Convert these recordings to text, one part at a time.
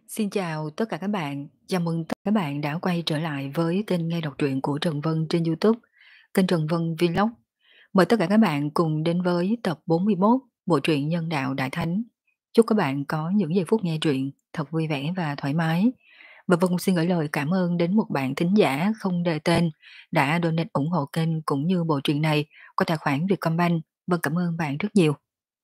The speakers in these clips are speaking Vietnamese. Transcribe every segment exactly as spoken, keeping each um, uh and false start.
Xin chào tất cả các bạn, chào mừng tất cả các bạn đã quay trở lại với kênh nghe đọc truyện của Trần Vân trên YouTube, kênh Trần Vân Vlog. Mời tất cả các bạn cùng đến với tập bốn mươi mốt bộ truyện Nhân đạo Đại Thánh. Chúc các bạn có những giây phút nghe truyện thật vui vẻ và thoải mái. Và Vân cũng xin gửi lời cảm ơn đến một bạn thính giả không đề tên đã donate ủng hộ kênh cũng như bộ truyện này qua tài khoản Vietcombank. Vân cảm ơn bạn rất nhiều.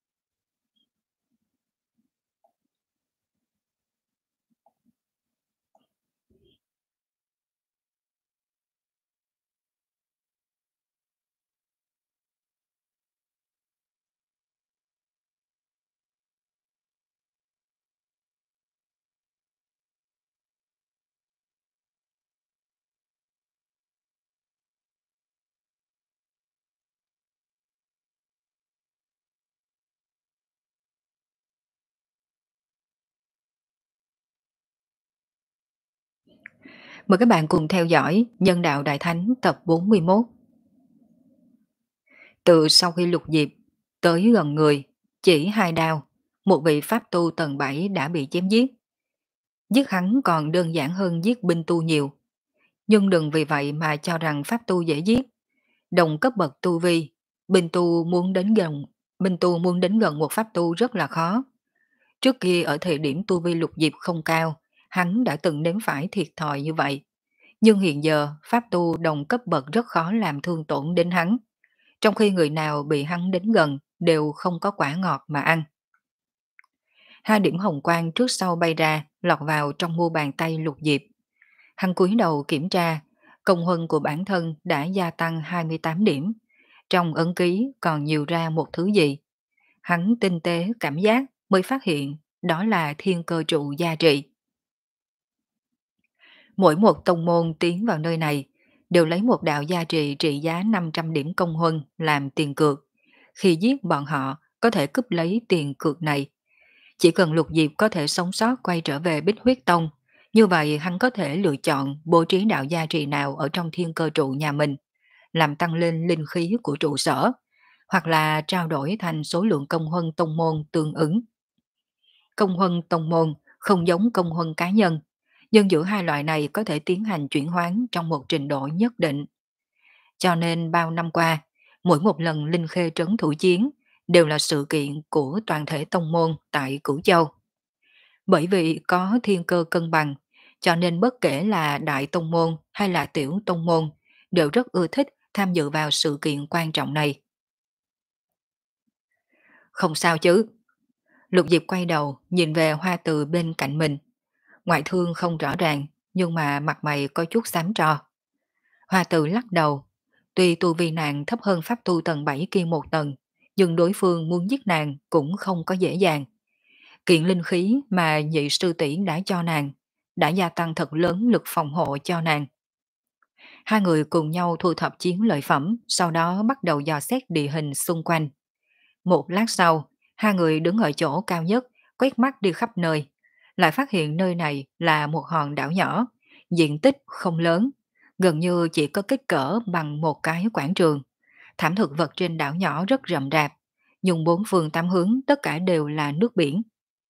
Mời các bạn cùng theo dõi Nhân đạo Đại Thánh tập bốn mươi mốt. Từ sau khi Lục Diệp tới gần người, chỉ hai đao, một vị pháp tu tầng bảy đã bị chém giết. Giết hắn còn đơn giản hơn giết binh tu nhiều. Nhưng đừng vì vậy mà cho rằng pháp tu dễ giết. Đồng cấp bậc tu vi, binh tu muốn đến gần, binh tu muốn đến gần một pháp tu rất là khó. Trước kia ở thời điểm tu vi Lục Diệp không cao, hắn đã từng nếm phải thiệt thòi như vậy. Nhưng hiện giờ, pháp tu đồng cấp bậc rất khó làm thương tổn đến hắn, trong khi người nào bị hắn đến gần đều không có quả ngọt mà ăn. Hai điểm hồng quang trước sau bay ra, lọt vào trong mu bàn tay Lục Diệp. Hắn cúi đầu kiểm tra, công huân của bản thân đã gia tăng hai mươi tám điểm. Trong ấn ký còn nhiều ra một thứ gì. Hắn tinh tế cảm giác mới phát hiện đó là thiên cơ trụ gia trị. Mỗi một tông môn tiến vào nơi này đều lấy một đạo gia trị trị giá năm trăm điểm công huân làm tiền cược. Khi giết bọn họ có thể cướp lấy tiền cược này. Chỉ cần Lục Diệp có thể sống sót quay trở về Bích Huyết Tông, như vậy hắn có thể lựa chọn bố trí đạo gia trì nào ở trong thiên cơ trụ nhà mình, làm tăng lên linh khí của trụ sở, hoặc là trao đổi thành số lượng công huân tông môn tương ứng. Công huân tông môn không giống công huân cá nhân, nhưng giữa hai loại này có thể tiến hành chuyển hoán trong một trình độ nhất định. Cho nên bao năm qua, mỗi một lần Linh Khê trấn thủ chiến đều là sự kiện của toàn thể tông môn tại Cửu Châu. Bởi vì có thiên cơ cân bằng, cho nên bất kể là đại tông môn hay là tiểu tông môn đều rất ưa thích tham dự vào sự kiện quan trọng này. Không sao chứ. Lục Diệp quay đầu nhìn về Hoa Từ bên cạnh mình. Ngoại thương không rõ ràng, nhưng mà mặt mày có chút xám tro. Hoa Từ lắc đầu. Tuy tu vi nàng thấp hơn pháp tu tầng bảy kia một tầng, nhưng đối phương muốn giết nàng cũng không có dễ dàng. Kiện linh khí mà nhị sư tỷ đã cho nàng đã gia tăng thật lớn lực phòng hộ cho nàng. Hai người cùng nhau thu thập chiến lợi phẩm, sau đó bắt đầu dò xét địa hình xung quanh. Một lát sau, hai người đứng ở chỗ cao nhất, quét mắt đi khắp nơi, lại phát hiện nơi này là một hòn đảo nhỏ, diện tích không lớn, gần như chỉ có kích cỡ bằng một cái quảng trường. Thảm thực vật trên đảo nhỏ rất rậm rạp, nhưng bốn phương tám hướng tất cả đều là nước biển.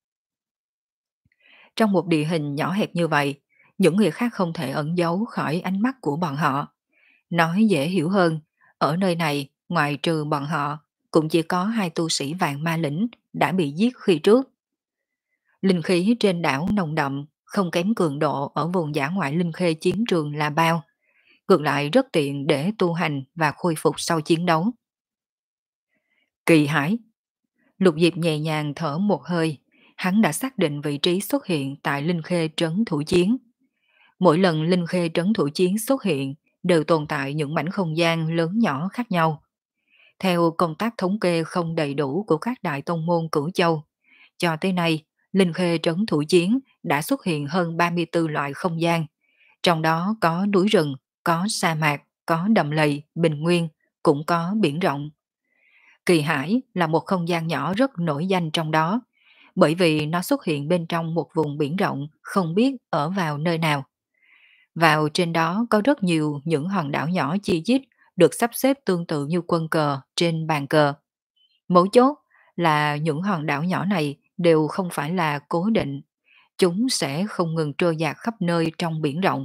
Trong một địa hình nhỏ hẹp như vậy, những người khác không thể ẩn giấu khỏi ánh mắt của bọn họ. Nói dễ hiểu hơn, ở nơi này, ngoài trừ bọn họ, cũng chỉ có hai tu sĩ vạn ma lĩnh đã bị giết khi trước. Linh khí trên đảo nồng đậm, không kém cường độ ở vùng dã ngoại linh khê chiến trường là bao. Ngược lại rất tiện để tu hành và khôi phục sau chiến đấu. Kỳ hải. Lục Diệp nhẹ nhàng thở một hơi, hắn đã xác định vị trí xuất hiện tại Linh Khê trấn thủ chiến. Mỗi lần Linh Khê trấn thủ chiến xuất hiện đều tồn tại những mảnh không gian lớn nhỏ khác nhau. Theo công tác thống kê không đầy đủ của các đại tông môn Cửu Châu, cho tới nay, Linh Khê trấn thủ chiến đã xuất hiện hơn ba mươi tư loại không gian, trong đó có núi rừng, có sa mạc, có đầm lầy, bình nguyên, cũng có biển rộng. Kỳ Hải là một không gian nhỏ rất nổi danh trong đó, bởi vì nó xuất hiện bên trong một vùng biển rộng không biết ở vào nơi nào. Vào trên đó có rất nhiều những hòn đảo nhỏ chi chít được sắp xếp tương tự như quân cờ trên bàn cờ. Mấu chốt là những hòn đảo nhỏ này đều không phải là cố định. chúng sẽ không ngừng trôi dạt khắp nơi trong biển rộng.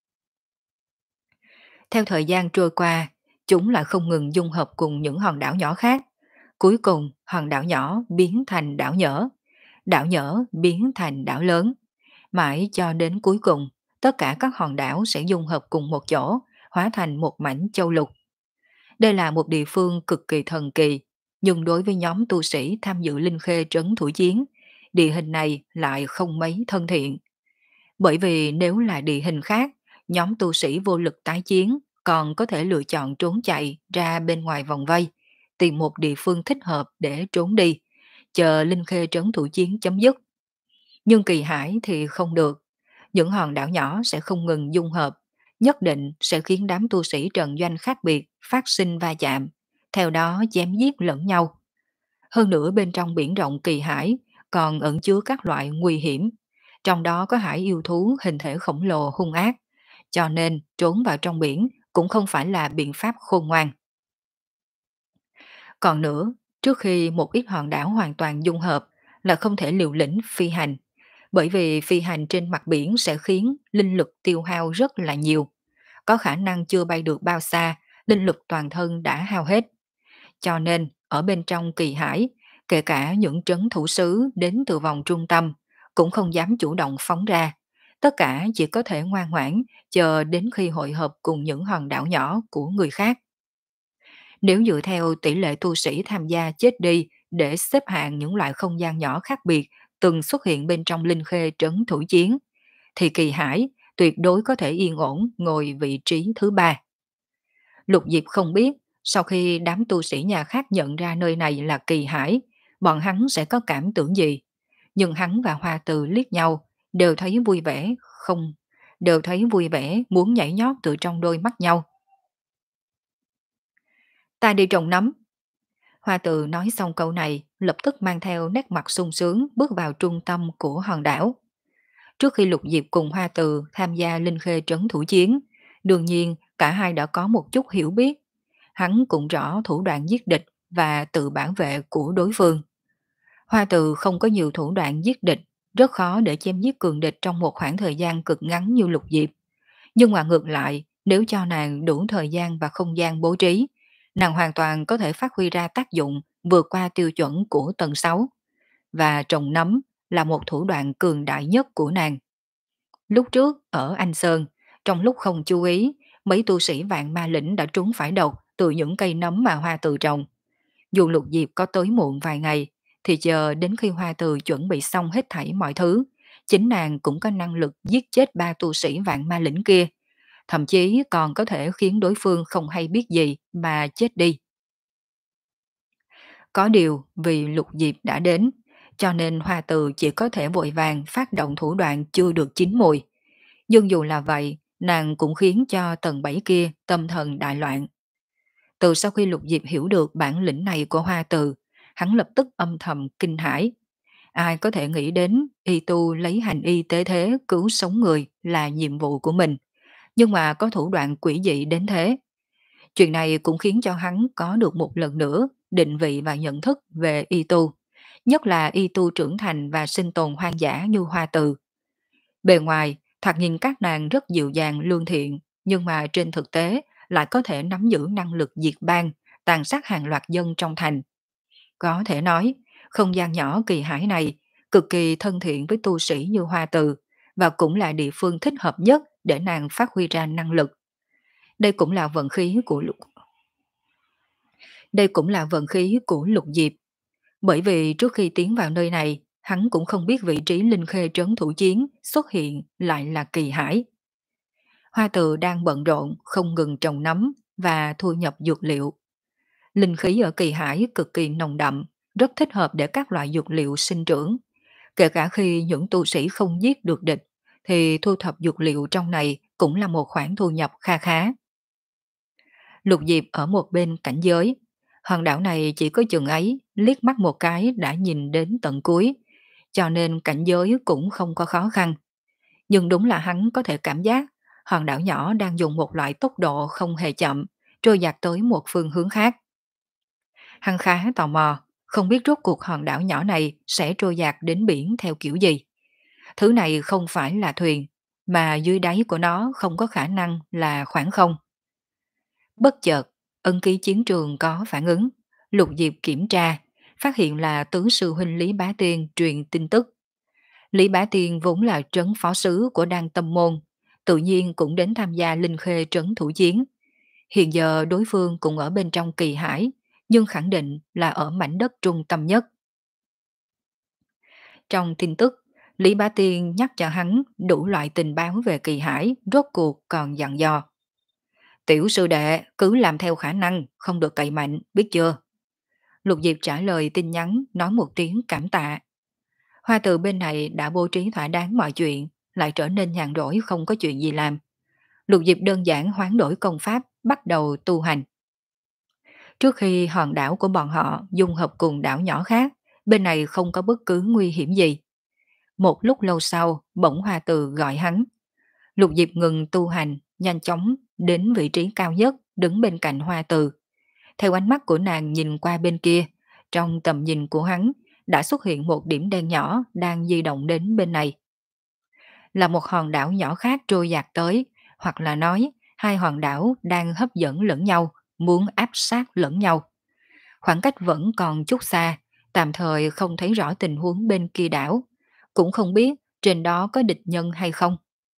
Theo thời gian trôi qua, chúng lại không ngừng dung hợp cùng những hòn đảo nhỏ khác. Cuối cùng, hòn đảo nhỏ biến thành đảo nhỏ, đảo nhỏ biến thành đảo lớn. Mãi cho đến cuối cùng, tất cả các hòn đảo sẽ dung hợp cùng một chỗ, hóa thành một mảnh châu lục. Đây là một địa phương cực kỳ thần kỳ, nhưng đối với nhóm tu sĩ tham dự Linh Khê Trấn Thủ Chiến, địa hình này lại không mấy thân thiện. Bởi vì nếu là địa hình khác, nhóm tu sĩ vô lực tái chiến còn có thể lựa chọn trốn chạy ra bên ngoài vòng vây, tìm một địa phương thích hợp để trốn đi, chờ Linh Khê Trấn Thủ Chiến chấm dứt. Nhưng Kỳ Hải thì không được, những hòn đảo nhỏ sẽ không ngừng dung hợp, nhất định sẽ khiến đám tu sĩ trận doanh khác biệt phát sinh va chạm, theo đó chém giết lẫn nhau. Hơn nữa bên trong biển rộng Kỳ Hải còn ẩn chứa các loại nguy hiểm, trong đó có hải yêu thú hình thể khổng lồ hung ác, cho nên trốn vào trong biển cũng không phải là biện pháp khôn ngoan. Còn nữa, trước khi một ít hòn đảo hoàn toàn dung hợp là không thể liều lĩnh phi hành, bởi vì phi hành trên mặt biển sẽ khiến linh lực tiêu hao rất là nhiều, có khả năng chưa bay được bao xa, linh lực toàn thân đã hao hết. Cho nên, ở bên trong Kỳ Hải, kể cả những trấn thủ sứ đến từ vòng trung tâm, cũng không dám chủ động phóng ra. Tất cả chỉ có thể ngoan ngoãn, chờ đến khi hội hợp cùng những hòn đảo nhỏ của người khác. Nếu dựa theo tỷ lệ tu sĩ tham gia chết đi để xếp hạng những loại không gian nhỏ khác biệt từng xuất hiện bên trong Linh Khê Trấn Thủ Chiến, thì Kỳ Hải tuyệt đối có thể yên ổn ngồi vị trí thứ ba. Lục Diệp không biết, sau khi đám tu sĩ nhà khác nhận ra nơi này là Kỳ Hải, bọn hắn sẽ có cảm tưởng gì. Nhưng hắn và Hoa Từ liếc nhau, đều thấy vui vẻ, không, đều thấy vui vẻ muốn nhảy nhót từ trong đôi mắt nhau. Ta đi trồng nấm. Hoa Từ nói xong câu này, lập tức mang theo nét mặt sung sướng bước vào trung tâm của hòn đảo. Trước khi Lục Diệp cùng Hoa Từ tham gia Linh Khê Trấn Thủ Chiến, đương nhiên cả hai đã có một chút hiểu biết. Hắn cũng rõ thủ đoạn giết địch và tự bảo vệ của đối phương. Hoa Từ không có nhiều thủ đoạn giết địch, rất khó để chém giết cường địch trong một khoảng thời gian cực ngắn như Lục Diệp. Nhưng mà ngược lại, nếu cho nàng đủ thời gian và không gian bố trí, nàng hoàn toàn có thể phát huy ra tác dụng vượt qua tiêu chuẩn của tầng sáu. Và trồng nấm là một thủ đoạn cường đại nhất của nàng. Lúc trước, ở Anh Sơn, trong lúc không chú ý, mấy tu sĩ vạn ma lĩnh đã trúng phải độc từ những cây nấm mà Hoa Từ trồng. Dù Lục Diệp có tới muộn vài ngày, thì chờ đến khi Hoa Từ chuẩn bị xong hết thảy mọi thứ, chính nàng cũng có năng lực giết chết ba tu sĩ vạn ma lĩnh kia, thậm chí còn có thể khiến đối phương không hay biết gì mà chết đi. Có điều vì Lục Diệp đã đến, cho nên Hoa Từ chỉ có thể vội vàng phát động thủ đoạn chưa được chín mùi. Nhưng dù là vậy, nàng cũng khiến cho tầng bảy kia tâm thần đại loạn. Từ sau khi Lục Diệp hiểu được bản lĩnh này của Hoa Từ, hắn lập tức âm thầm kinh hãi. Ai có thể nghĩ đến y tu lấy hành y tế thế cứu sống người là nhiệm vụ của mình, nhưng mà có thủ đoạn quỷ dị đến thế. Chuyện này cũng khiến cho hắn có được một lần nữa định vị và nhận thức về y tu, nhất là y tu trưởng thành và sinh tồn hoang dã như Hoa Từ. Bề ngoài, thoạt nhìn các nàng rất dịu dàng lương thiện, nhưng mà trên thực tế lại có thể nắm giữ năng lực diệt bang, tàn sát hàng loạt dân trong thành. Có thể nói, không gian nhỏ Kỳ Hải này cực kỳ thân thiện với tu sĩ như Hoa Từ và cũng là địa phương thích hợp nhất để nàng phát huy ra năng lực. Đây cũng là vận khí của Lục. Đây cũng là vận khí của Lục Diệp, bởi vì trước khi tiến vào nơi này, hắn cũng không biết vị trí Linh Khê Trấn Thủ Chiến xuất hiện lại là Kỳ Hải. Hoa Từ đang bận rộn không ngừng trồng nấm và thu nhập dược liệu. Linh khí ở Kỳ Hải cực kỳ nồng đậm, rất thích hợp để các loại dược liệu sinh trưởng. Kể cả khi những tu sĩ không giết được địch, thì thu thập dược liệu trong này cũng là một khoản thu nhập kha khá. Lục Diệp ở một bên cảnh giới. Hòn đảo này chỉ có chừng ấy, liếc mắt một cái đã nhìn đến tận cuối, cho nên cảnh giới cũng không có khó khăn. Nhưng đúng là hắn có thể cảm giác hòn đảo nhỏ đang dùng một loại tốc độ không hề chậm, trôi dạt tới một phương hướng khác. Hắn khá tò mò, không biết rốt cuộc hòn đảo nhỏ này sẽ trôi dạt đến biển theo kiểu gì. Thứ này không phải là thuyền, mà dưới đáy của nó không có khả năng là khoảng không. Bất chợt, ân ký chiến trường có phản ứng. Lục Diệp kiểm tra, phát hiện là tứ sư huynh Lý Bá Tiên truyền tin tức. Lý Bá Tiên vốn là trấn phó sứ của Đan Tâm Môn, tự nhiên cũng đến tham gia Linh Khê trấn thủ chiến. Hiện giờ đối phương cũng ở bên trong Kỳ Hải, nhưng khẳng định là ở mảnh đất trung tâm nhất. Trong tin tức, Lý Bá Tiên nhắc cho hắn đủ loại tình báo về Kỳ Hải, rốt cuộc còn dặn dò. Tiểu sư đệ cứ làm theo khả năng, không được cậy mạnh, biết chưa? Lục Diệp trả lời tin nhắn, nói một tiếng cảm tạ. Hoa Từ bên này đã bố trí thỏa đáng mọi chuyện, lại trở nên nhàn rỗi không có chuyện gì làm. Lục Diệp đơn giản hoán đổi công pháp, bắt đầu tu hành. Trước khi hòn đảo của bọn họ dung hợp cùng đảo nhỏ khác, bên này không có bất cứ nguy hiểm gì. Một lúc lâu sau, bỗng Hoa Từ gọi hắn. Lục Diệp ngừng tu hành, nhanh chóng đến vị trí cao nhất, đứng bên cạnh Hoa Từ. Theo ánh mắt của nàng nhìn qua bên kia, trong tầm nhìn của hắn đã xuất hiện một điểm đen nhỏ đang di động đến bên này. Là một hòn đảo nhỏ khác trôi dạt tới, hoặc là nói hai hòn đảo đang hấp dẫn lẫn nhau, muốn áp sát lẫn nhau. Khoảng cách vẫn còn chút xa, tạm thời không thấy rõ tình huống bên kia đảo, cũng không biết trên đó có địch nhân hay không.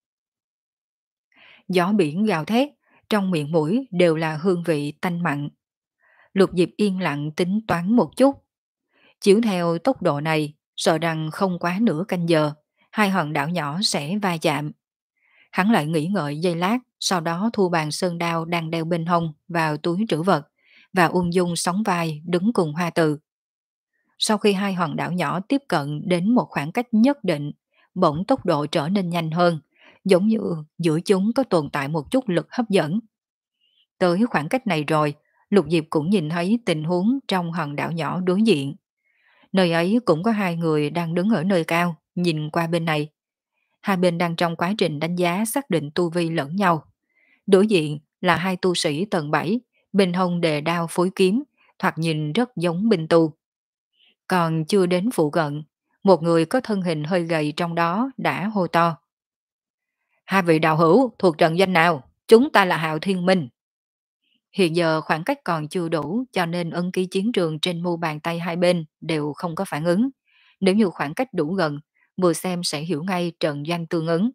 Gió biển gào thét, trong miệng mũi đều là hương vị tanh mặn. Lục Diệp yên lặng tính toán một chút. Chiếu theo tốc độ này, sợ rằng không quá nửa canh giờ, hai hòn đảo nhỏ sẽ va chạm. Hắn lại nghĩ ngợi giây lát, sau đó thu bàn sơn đao đang đeo bên hông vào túi trữ vật và ung dung sóng vai đứng cùng Hoa Từ. Sau khi hai hòn đảo nhỏ tiếp cận đến một khoảng cách nhất định, bỗng tốc độ trở nên nhanh hơn, giống như giữa chúng có tồn tại một chút lực hấp dẫn. Tới khoảng cách này rồi, Lục Diệp cũng nhìn thấy tình huống trong hòn đảo nhỏ đối diện. Nơi ấy cũng có hai người đang đứng ở nơi cao, nhìn qua bên này. Hai bên đang trong quá trình đánh giá xác định tu vi lẫn nhau. Đối diện là hai tu sĩ tầng bảy, bên hông đề đao phối kiếm, thoạt nhìn rất giống binh tu. Còn chưa đến phụ cận, một người có thân hình hơi gầy trong đó đã hô to. Hai vị đạo hữu thuộc trận danh nào? Chúng ta là Hạo Thiên Minh. Hiện giờ khoảng cách còn chưa đủ cho nên ân ký chiến trường trên mu bàn tay hai bên đều không có phản ứng. Nếu như khoảng cách đủ gần, vừa xem sẽ hiểu ngay trận danh tương ứng.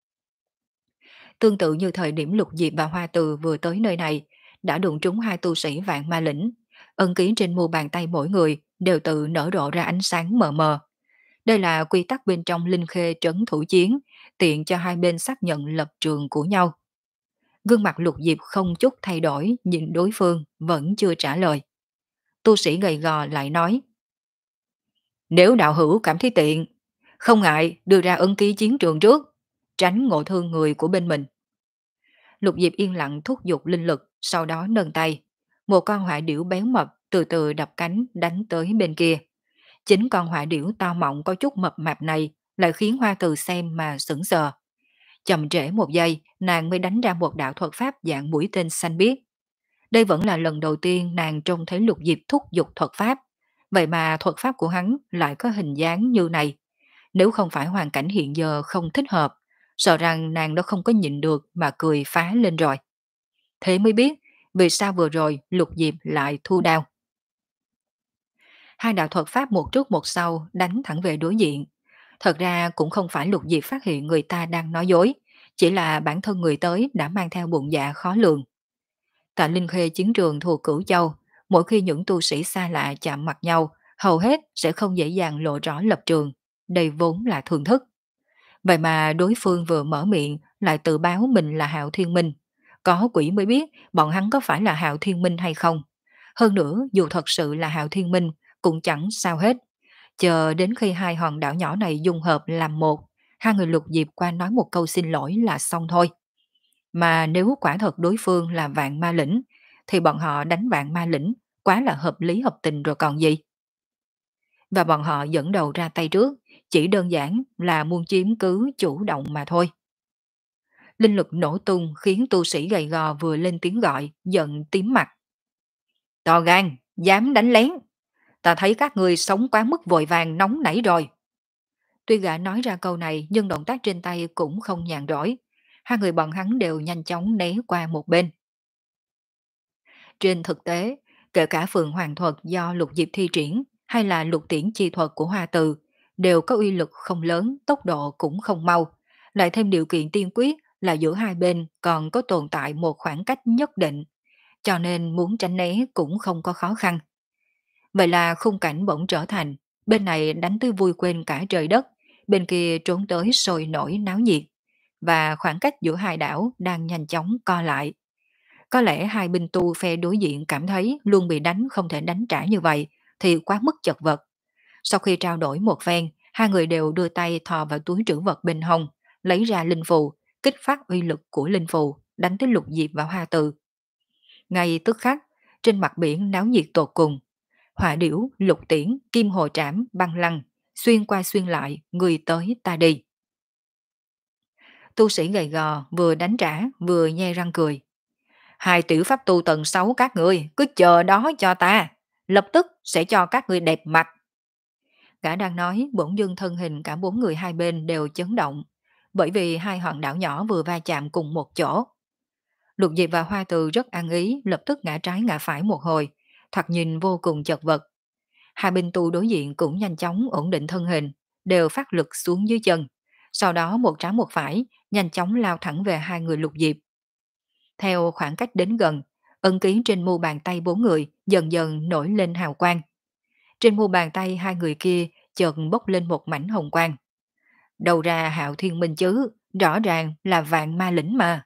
Tương tự như thời điểm Lục Diệp và Hoa Từ vừa tới nơi này, đã đụng trúng hai tu sĩ vạn ma lĩnh. Ân ký trên mu bàn tay mỗi người đều tự nở rộ ra ánh sáng mờ mờ. Đây là quy tắc bên trong Linh Khê trấn thủ chiến, tiện cho hai bên xác nhận lập trường của nhau. Gương mặt Lục Diệp không chút thay đổi, nhìn đối phương vẫn chưa trả lời. Tu sĩ gầy gò lại nói: Nếu đạo hữu cảm thấy tiện, không ngại đưa ra ân ký chiến trường trước, tránh ngộ thương người của bên mình. Lục Diệp yên lặng thúc giục linh lực, sau đó nâng tay. Một con hỏa điểu béo mập từ từ đập cánh đánh tới bên kia. Chính con hỏa điểu to mọng có chút mập mạp này lại khiến Hoa Từ xem mà sững sờ. Chậm trễ một giây, nàng mới đánh ra một đạo thuật pháp dạng mũi tên xanh biếc. Đây vẫn là lần đầu tiên nàng trông thấy Lục Diệp thúc giục thuật pháp. Vậy mà thuật pháp của hắn lại có hình dáng như này. Nếu không phải hoàn cảnh hiện giờ không thích hợp, sợ rằng nàng đã không có nhịn được mà cười phá lên rồi. Thế mới biết vì sao vừa rồi Lục Diệp lại thu đao. Hai đạo thuật pháp một trước một sau đánh thẳng về đối diện. Thật ra cũng không phải Lục Diệp phát hiện người ta đang nói dối, chỉ là bản thân người tới đã mang theo bụng dạ khó lường. Tại Linh Khê chiến trường thuộc Cửu Châu, mỗi khi những tu sĩ xa lạ chạm mặt nhau, hầu hết sẽ không dễ dàng lộ rõ lập trường. Đây vốn là thường thức. Vậy mà đối phương vừa mở miệng lại tự báo mình là Hạo Thiên Minh. Có quỷ mới biết bọn hắn có phải là Hạo Thiên Minh hay không. Hơn nữa, dù thật sự là Hạo Thiên Minh, cũng chẳng sao hết. Chờ đến khi hai hòn đảo nhỏ này dung hợp làm một, hai người Lục Diệp qua nói một câu xin lỗi là xong thôi. Mà nếu quả thật đối phương là vạn ma lĩnh, thì bọn họ đánh vạn ma lĩnh quá là hợp lý hợp tình rồi còn gì. Và bọn họ dẫn đầu ra tay trước, chỉ đơn giản là muốn chiếm cứ chủ động mà thôi. Linh lực nổ tung khiến tu sĩ gầy gò vừa lên tiếng gọi, giận tím mặt. To gan, dám đánh lén. Ta thấy các người sống quá mức vội vàng nóng nảy rồi. Tuy gã nói ra câu này nhưng động tác trên tay cũng không nhàn rỗi. Hai người bọn hắn đều nhanh chóng né qua một bên. Trên thực tế, kể cả phượng hoàng thuật do lục diệp thi triển hay là lục tiễn chi thuật của Hoa Từ đều có uy lực không lớn, tốc độ cũng không mau. Lại thêm điều kiện tiên quyết là giữa hai bên còn có tồn tại một khoảng cách nhất định, cho nên muốn tránh né cũng không có khó khăn. Vậy là khung cảnh bỗng trở thành, bên này đánh tới vui quên cả trời đất, bên kia trốn tới sôi nổi náo nhiệt, và khoảng cách giữa hai đảo đang nhanh chóng co lại. Có lẽ hai binh tu phe đối diện cảm thấy luôn bị đánh không thể đánh trả như vậy, thì quá mức chật vật. Sau khi trao đổi một phen, hai người đều đưa tay thò vào túi trữ vật bên hông, lấy ra linh phù, kích phát uy lực của linh phù, đánh tới Lục Diệp và Hoa Từ. Ngay tức khắc, trên mặt biển náo nhiệt tột cùng, hỏa điểu, lục tiễn, kim hồ trảm, băng lăng, xuyên qua xuyên lại, người tới ta đi. Tu sĩ gầy gò vừa đánh trả vừa nhe răng cười. Hai tiểu pháp tu tầng sáu các người cứ chờ đó cho ta, lập tức sẽ cho các người đẹp mặt. Gã đang nói, bỗng dưng thân hình cả bốn người hai bên đều chấn động, bởi vì hai hòn đảo nhỏ vừa va chạm cùng một chỗ. Lục Diệp và Hoa Từ rất ăn ý, lập tức ngã trái ngã phải một hồi, thoạt nhìn vô cùng chật vật. Hai binh tu đối diện cũng nhanh chóng ổn định thân hình, đều phát lực xuống dưới chân. Sau đó một trái một phải, nhanh chóng lao thẳng về hai người Lục Diệp. Theo khoảng cách đến gần, ấn ký trên mu bàn tay bốn người dần dần nổi lên hào quang. Trên mu bàn tay hai người kia chợt bốc lên một mảnh hồng quang. Đầu ra Hạo Thiên Minh chứ, rõ ràng là vạn ma lĩnh mà.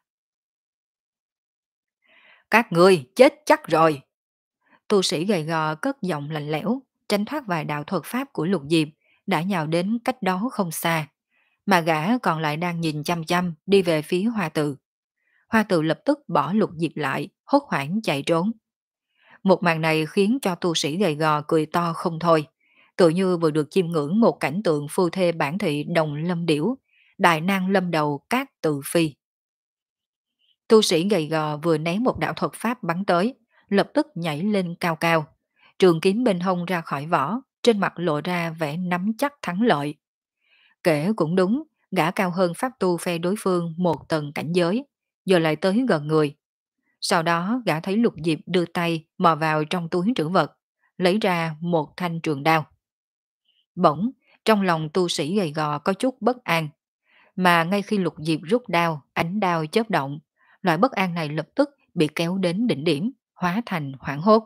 Các ngươi chết chắc rồi. Tu sĩ gầy gò cất giọng lạnh lẽo, tránh thoát vài đạo thuật pháp của Lục Diệp, đã nhào đến cách đó không xa. Mà gã còn lại đang nhìn chăm chăm đi về phía Hoa Tự. Hoa Tự lập tức bỏ Lục Diệp lại, hốt hoảng chạy trốn. Một màn này khiến cho tu sĩ gầy gò cười to không thôi, tự như vừa được chiêm ngưỡng một cảnh tượng phu thê bản thị đồng lâm điểu, đại nang lâm đầu cát tự phi. Tu sĩ gầy gò vừa ném một đạo thuật pháp bắn tới, lập tức nhảy lên cao cao, trường kiếm bên hông ra khỏi vỏ, trên mặt lộ ra vẻ nắm chắc thắng lợi. Kể cũng đúng, gã cao hơn pháp tu phe đối phương một tầng cảnh giới, giờ lại tới gần người. Sau đó gã thấy Lục Diệp đưa tay mò vào trong túi trữ vật, lấy ra một thanh trường đao. Bỗng, trong lòng tu sĩ gầy gò có chút bất an, mà ngay khi Lục Diệp rút đao, ánh đao chớp động, loại bất an này lập tức bị kéo đến đỉnh điểm, hóa thành hoảng hốt.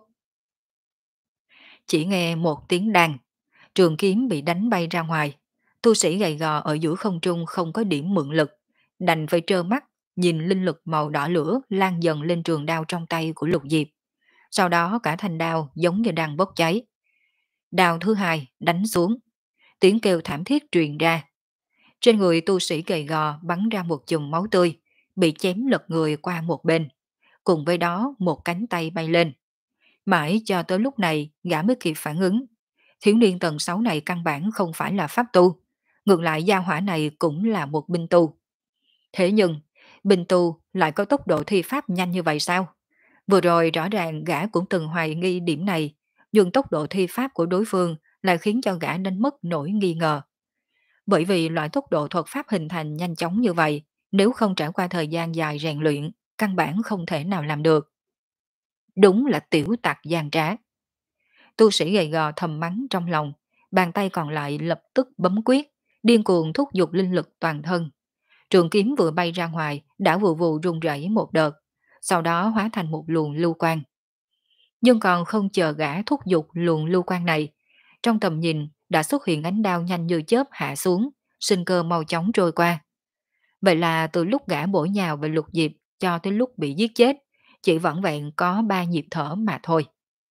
Chỉ nghe một tiếng đàn, trường kiếm bị đánh bay ra ngoài, tu sĩ gầy gò ở giữa không trung không có điểm mượn lực, đành phải trơ mắt nhìn linh lực màu đỏ lửa lan dần lên trường đao trong tay của Lục Diệp. Sau đó cả thanh đao giống như đang bốc cháy. Đao thứ hai đánh xuống, tiếng kêu thảm thiết truyền ra. Trên người tu sĩ gầy gò bắn ra một chùm máu tươi, bị chém lật người qua một bên. Cùng với đó một cánh tay bay lên. Mãi cho tới lúc này gã mới kịp phản ứng. Thiếu niên tầng sáu này căn bản không phải là pháp tu. Ngược lại gia hỏa này cũng là một binh tu. Thế nhưng, binh tu lại có tốc độ thi pháp nhanh như vậy sao? Vừa rồi rõ ràng gã cũng từng hoài nghi điểm này, nhưng tốc độ thi pháp của đối phương lại khiến cho gã đánh mất nỗi nghi ngờ. Bởi vì loại tốc độ thuật pháp hình thành nhanh chóng như vậy, nếu không trải qua thời gian dài rèn luyện, căn bản không thể nào làm được. Đúng là tiểu tặc gian trá. Tu sĩ gầy gò thầm mắng trong lòng, bàn tay còn lại lập tức bấm quyết, điên cuồng thúc giục linh lực toàn thân. Trường kiếm vừa bay ra ngoài, đã vù vù rung rẩy một đợt, sau đó hóa thành một luồng lưu quang. Nhưng còn không chờ gã thúc giục luồng lưu quang này, trong tầm nhìn đã xuất hiện ánh đao nhanh như chớp hạ xuống, sinh cơ mau chóng trôi qua. Vậy là từ lúc gã bổ nhào về Lục Diệp cho tới lúc bị giết chết, chỉ vỏn vẹn có ba nhịp thở mà thôi.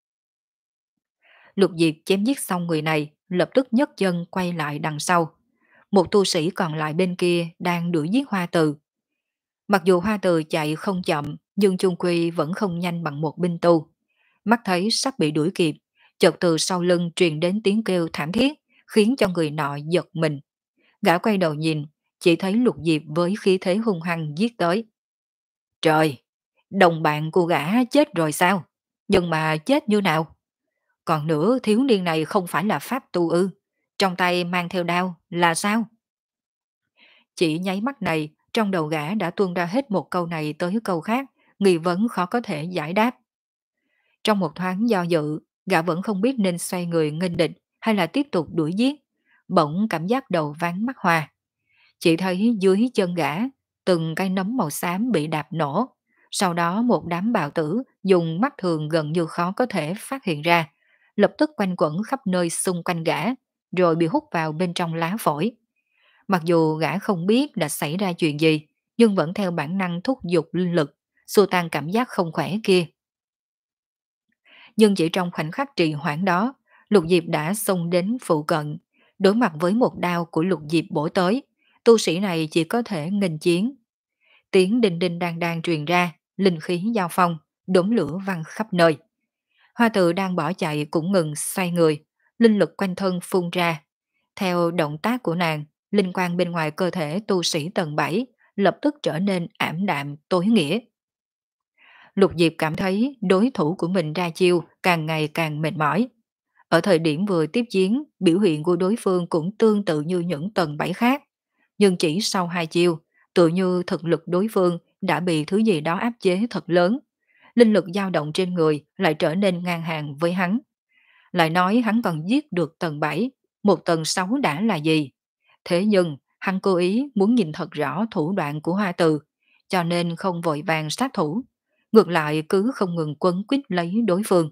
Lục Diệp chém giết xong người này, lập tức nhấc chân quay lại đằng sau. Một tu sĩ còn lại bên kia đang đuổi giết Hoa Từ. Mặc dù Hoa Từ chạy không chậm, nhưng chung quy vẫn không nhanh bằng một binh tu. Mắt thấy sắp bị đuổi kịp, chợt từ sau lưng truyền đến tiếng kêu thảm thiết, khiến cho người nọ giật mình. Gã quay đầu nhìn, chỉ thấy Lục Diệp với khí thế hung hăng giết tới. Trời, đồng bạn của gã chết rồi sao? Nhưng mà chết như nào? Còn nữa thiếu niên này không phải là pháp tu ư? trong tay mang theo đao là sao? Chỉ nháy mắt này, trong đầu gã đã tuôn ra hết một câu này tới câu khác, nghi vấn khó có thể giải đáp. Trong một thoáng do dự, gã vẫn không biết nên xoay người nghênh địch hay là tiếp tục đuổi giết. Bỗng cảm giác đầu váng mắt hoa. Chỉ thấy dưới chân gã, từng cây nấm màu xám bị đạp nổ. Sau đó một đám bào tử dùng mắt thường gần như khó có thể phát hiện ra, lập tức quanh quẩn khắp nơi xung quanh gã, rồi bị hút vào bên trong lá phổi. Mặc dù gã không biết đã xảy ra chuyện gì, nhưng vẫn theo bản năng thúc giục linh lực, xua tan cảm giác không khỏe kia. Nhưng chỉ trong khoảnh khắc trì hoãn đó, Lục Diệp đã xông đến phụ cận, đối mặt với một đao của Lục Diệp bổ tới, tu sĩ này chỉ có thể nghênh chiến. Tiếng đinh đinh đang đang truyền ra, linh khí giao phong, đốm lửa văng khắp nơi. Hoa Tự đang bỏ chạy cũng ngừng xoay người, linh lực quanh thân phun ra. Theo động tác của nàng, linh quang bên ngoài cơ thể tu sĩ tầng bảy lập tức trở nên ảm đạm tối nghĩa. Lục Diệp cảm thấy đối thủ của mình ra chiêu càng ngày càng mệt mỏi. Ở thời điểm vừa tiếp chiến, biểu hiện của đối phương cũng tương tự như những tầng bảy khác. Nhưng chỉ sau hai chiêu, tự như thực lực đối phương đã bị thứ gì đó áp chế thật lớn. Linh lực dao động trên người lại trở nên ngang hàng với hắn. Lại nói hắn còn giết được tầng bảy, một tầng sáu đã là gì? Thế nhưng, hắn cố ý muốn nhìn thật rõ thủ đoạn của Hoa Từ, cho nên không vội vàng sát thủ. Ngược lại cứ không ngừng quấn quýt lấy đối phương.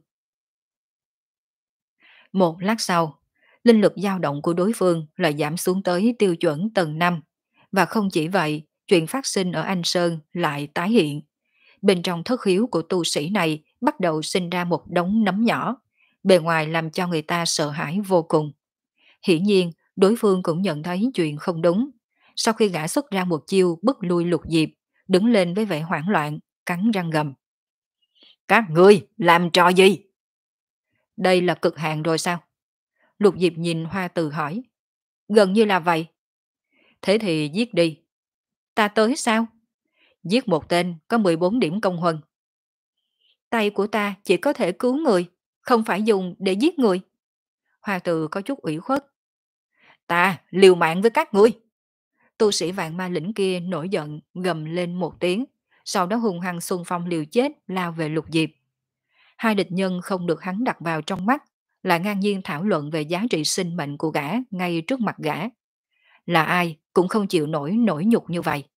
Một lát sau, linh lực dao động của đối phương lại giảm xuống tới tiêu chuẩn tầng năm. Và không chỉ vậy, chuyện phát sinh ở Anh Sơn lại tái hiện. Bên trong thất khiếu của tu sĩ này bắt đầu sinh ra một đống nấm nhỏ, bề ngoài làm cho người ta sợ hãi vô cùng. Hiển nhiên, đối phương cũng nhận thấy chuyện không đúng. Sau khi gã xuất ra một chiêu bức lui Lục Diệp, đứng lên với vẻ hoảng loạn, cắn răng gầm. Các ngươi làm trò gì? Đây là cực hạn rồi sao? Lục Diệp nhìn Hoa Từ hỏi. Gần như là vậy. Thế thì giết đi. Ta tới sao? Giết một tên có mười bốn điểm công huân. Tay của ta chỉ có thể cứu người, không phải dùng để giết người. Hoa Từ có chút ủy khuất. Ta liều mạng với các ngươi. Tu sĩ vạn ma lĩnh kia nổi giận gầm lên một tiếng, sau đó hung hăng xung phong liều chết lao về Lục Diệp. Hai địch nhân không được hắn đặt vào trong mắt, lại ngang nhiên thảo luận về giá trị sinh mệnh của gã ngay trước mặt gã. Là ai cũng không chịu nổi nổi nhục như vậy.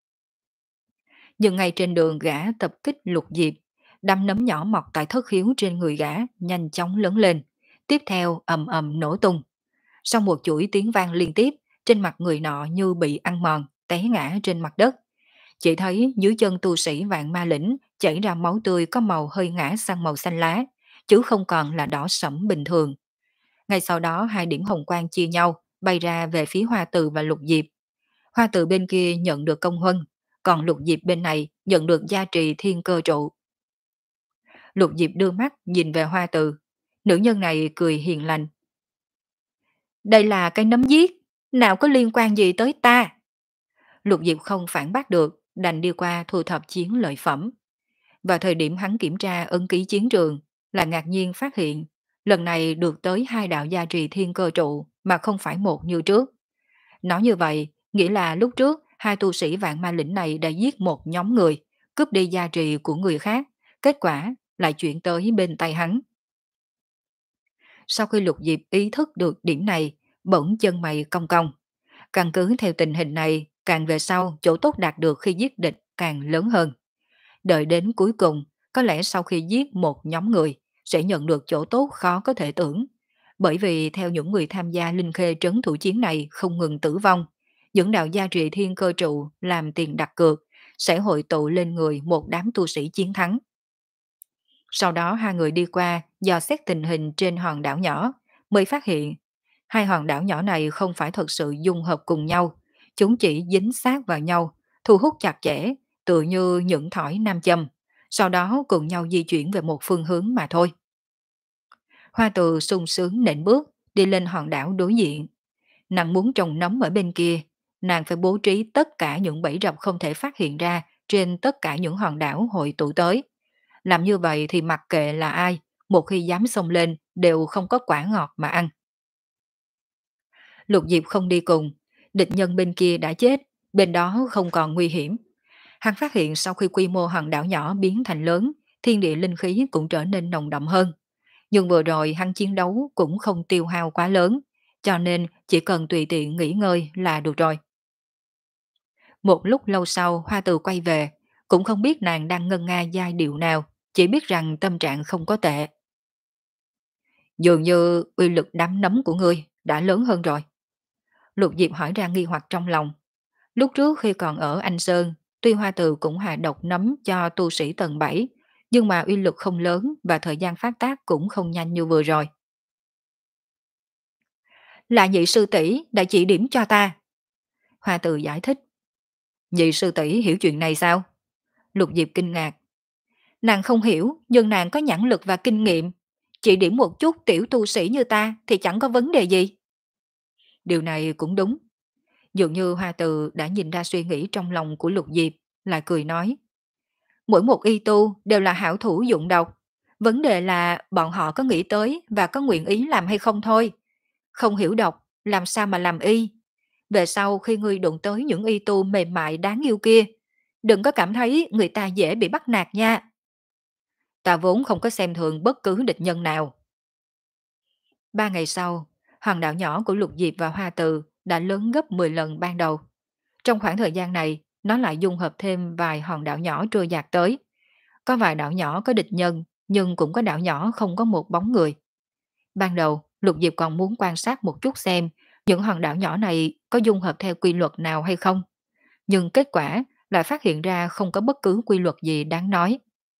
Nhưng ngay trên đường gã tập kích Lục Diệp, đám nấm nhỏ mọc tại thất khiếu trên người gã nhanh chóng lớn lên, tiếp theo ầm ầm nổ tung. Sau một chuỗi tiếng vang liên tiếp, trên mặt người nọ như bị ăn mòn, té ngã trên mặt đất. Chỉ thấy dưới chân tu sĩ vạn ma lĩnh chảy ra máu tươi có màu hơi ngã sang màu xanh lá, chứ không còn là đỏ sẫm bình thường. Ngay sau đó hai điểm hồng quang chia nhau, bay ra về phía Hoa Từ và Lục Diệp. Hoa Từ bên kia nhận được công huân, còn Lục Diệp bên này nhận được gia trì thiên cơ trụ. Lục Diệp đưa mắt nhìn về Hoa Từ, nữ nhân này cười hiền lành. Đây là cái nấm giết, nào có liên quan gì tới ta? Lục Diệp không phản bác được, đành đi qua thu thập chiến lợi phẩm. Vào thời điểm hắn kiểm tra ấn ký chiến trường, là ngạc nhiên phát hiện, lần này được tới hai đạo gia trì thiên cơ trụ mà không phải một như trước. Nói như vậy, nghĩa là lúc trước hai tu sĩ vạn ma lĩnh này đã giết một nhóm người, cướp đi gia trì của người khác, kết quả lại chuyển tới bên tay hắn. Sau khi Lục Diệp ý thức được điểm này, bỗng chân mày cong cong. Căn cứ theo tình hình này, càng về sau chỗ tốt đạt được khi giết địch càng lớn hơn. Đợi đến cuối cùng, có lẽ sau khi giết một nhóm người, sẽ nhận được chỗ tốt khó có thể tưởng. Bởi vì theo những người tham gia linh khê trấn thủ chiến này không ngừng tử vong, những đạo gia trì thiên cơ trụ làm tiền đặt cược, sẽ hội tụ lên người một đám tu sĩ chiến thắng. Sau đó hai người đi qua dò xét tình hình trên hòn đảo nhỏ, mới phát hiện hai hòn đảo nhỏ này không phải thật sự dung hợp cùng nhau, chúng chỉ dính sát vào nhau, thu hút chặt chẽ, tự như những thỏi nam châm, sau đó cùng nhau di chuyển về một phương hướng mà thôi. Hoa Từ sung sướng nện bước, đi lên hòn đảo đối diện. Nàng muốn trồng nấm ở bên kia, nàng phải bố trí tất cả những bẫy rập không thể phát hiện ra trên tất cả những hòn đảo hội tụ tới. Làm như vậy thì mặc kệ là ai, một khi dám xông lên đều không có quả ngọt mà ăn. Lục Diệp không đi cùng, địch nhân bên kia đã chết, bên đó không còn nguy hiểm. Hắn phát hiện sau khi quy mô hòn đảo nhỏ biến thành lớn, thiên địa linh khí cũng trở nên nồng đậm hơn. Nhưng vừa rồi hắn chiến đấu cũng không tiêu hao quá lớn, cho nên chỉ cần tùy tiện nghỉ ngơi là được rồi. Một lúc lâu sau Hoa Từ quay về, cũng không biết nàng đang ngân nga giai điệu nào, chỉ biết rằng tâm trạng không có tệ. Dường như uy lực đám nấm của ngươi đã lớn hơn rồi. Lục Diệp hỏi ra nghi hoặc trong lòng. Lúc trước khi còn ở Anh Sơn, tuy Hoa Từ cũng hạ độc nấm cho tu sĩ tầng bảy, nhưng mà uy lực không lớn và thời gian phát tác cũng không nhanh như vừa rồi. Là nhị sư tỷ đã chỉ điểm cho ta. Hoa Từ giải thích. Nhị sư tỷ hiểu chuyện này sao? Lục Diệp kinh ngạc. Nàng không hiểu, nhưng nàng có nhãn lực và kinh nghiệm. Chỉ điểm một chút tiểu tu sĩ như ta thì chẳng có vấn đề gì. Điều này cũng đúng. Dường như Hoa Từ đã nhìn ra suy nghĩ trong lòng của Lục Diệp, lại cười nói. Mỗi một y tu đều là hảo thủ dụng độc. Vấn đề là bọn họ có nghĩ tới và có nguyện ý làm hay không thôi. Không hiểu độc, làm sao mà làm y. Về sau khi ngươi đụng tới những y tu mềm mại đáng yêu kia, đừng có cảm thấy người ta dễ bị bắt nạt nha. Ta vốn không có xem thường bất cứ địch nhân nào. Ba ngày sau, hòn đảo nhỏ của Lục Diệp và Hoa Từ đã lớn gấp mười lần ban đầu. Trong khoảng thời gian này, nó lại dung hợp thêm vài hòn đảo nhỏ trôi dạt tới. Có vài đảo nhỏ có địch nhân, nhưng cũng có đảo nhỏ không có một bóng người. Ban đầu, Lục Diệp còn muốn quan sát một chút xem những hòn đảo nhỏ này có dung hợp theo quy luật nào hay không. Nhưng kết quả lại phát hiện ra không có bất cứ quy luật gì đáng nói.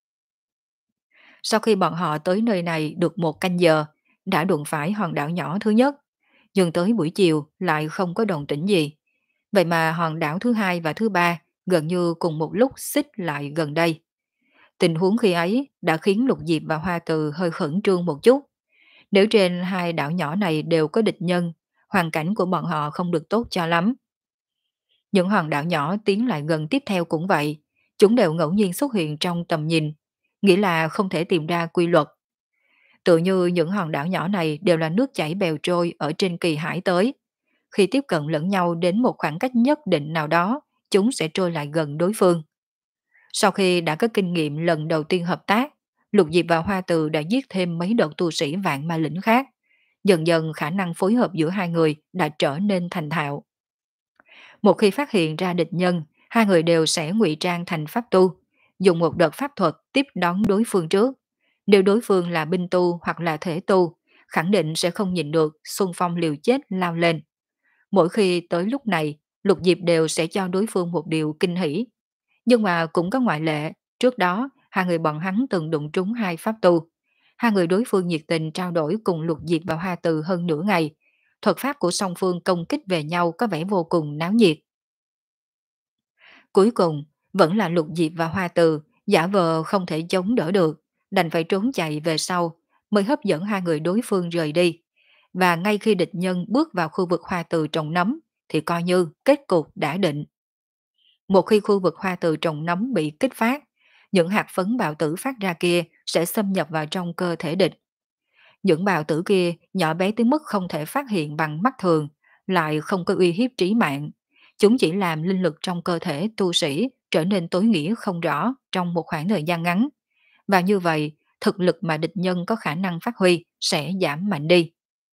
Sau khi bọn họ tới nơi này được một canh giờ, đã đụng phải hòn đảo nhỏ thứ nhất, nhưng tới buổi chiều lại không có động tĩnh gì. Vậy mà hòn đảo thứ hai và thứ ba gần như cùng một lúc xích lại gần đây. Tình huống khi ấy đã khiến Lục Diệp và Hoa Từ hơi khẩn trương một chút. Nếu trên hai đảo nhỏ này đều có địch nhân, hoàn cảnh của bọn họ không được tốt cho lắm. Những hòn đảo nhỏ tiến lại gần tiếp theo cũng vậy, chúng đều ngẫu nhiên xuất hiện trong tầm nhìn, nghĩa là không thể tìm ra quy luật. Tự như những hòn đảo nhỏ này đều là nước chảy bèo trôi ở trên kỳ hải tới. Khi tiếp cận lẫn nhau đến một khoảng cách nhất định nào đó, chúng sẽ trôi lại gần đối phương. Sau khi đã có kinh nghiệm lần đầu tiên hợp tác, Lục Diệp và Hoa Từ đã giết thêm mấy đợt tu sĩ vạn ma lĩnh khác. Dần dần khả năng phối hợp giữa hai người đã trở nên thành thạo. Một khi phát hiện ra địch nhân, hai người đều sẽ ngụy trang thành pháp tu, dùng một đợt pháp thuật tiếp đón đối phương trước. Nếu đối phương là binh tu hoặc là thể tu, khẳng định sẽ không nhịn được, xung phong liều chết lao lên. Mỗi khi tới lúc này, Lục Diệp đều sẽ cho đối phương một điều kinh hỉ. Nhưng mà cũng có ngoại lệ, trước đó hai người bọn hắn từng đụng trúng hai pháp tu. Hai người đối phương nhiệt tình trao đổi cùng Lục Diệp và Hoa Từ hơn nửa ngày. Thuật pháp của song phương công kích về nhau có vẻ vô cùng náo nhiệt. Cuối cùng, vẫn là Lục Diệp và Hoa Từ giả vờ không thể chống đỡ được, đành phải trốn chạy về sau, mới hấp dẫn hai người đối phương rời đi. Và ngay khi địch nhân bước vào khu vực Hoa Từ trồng nấm, thì coi như kết cục đã định. Một khi khu vực Hoa Từ trồng nấm bị kích phát, những hạt phấn bào tử phát ra kia sẽ xâm nhập vào trong cơ thể địch. Những bào tử kia nhỏ bé tới mức không thể phát hiện bằng mắt thường, lại không có uy hiếp trí mạng. Chúng chỉ làm linh lực trong cơ thể tu sĩ trở nên tối nghĩa không rõ trong một khoảng thời gian ngắn. Và như vậy, thực lực mà địch nhân có khả năng phát huy sẽ giảm mạnh đi.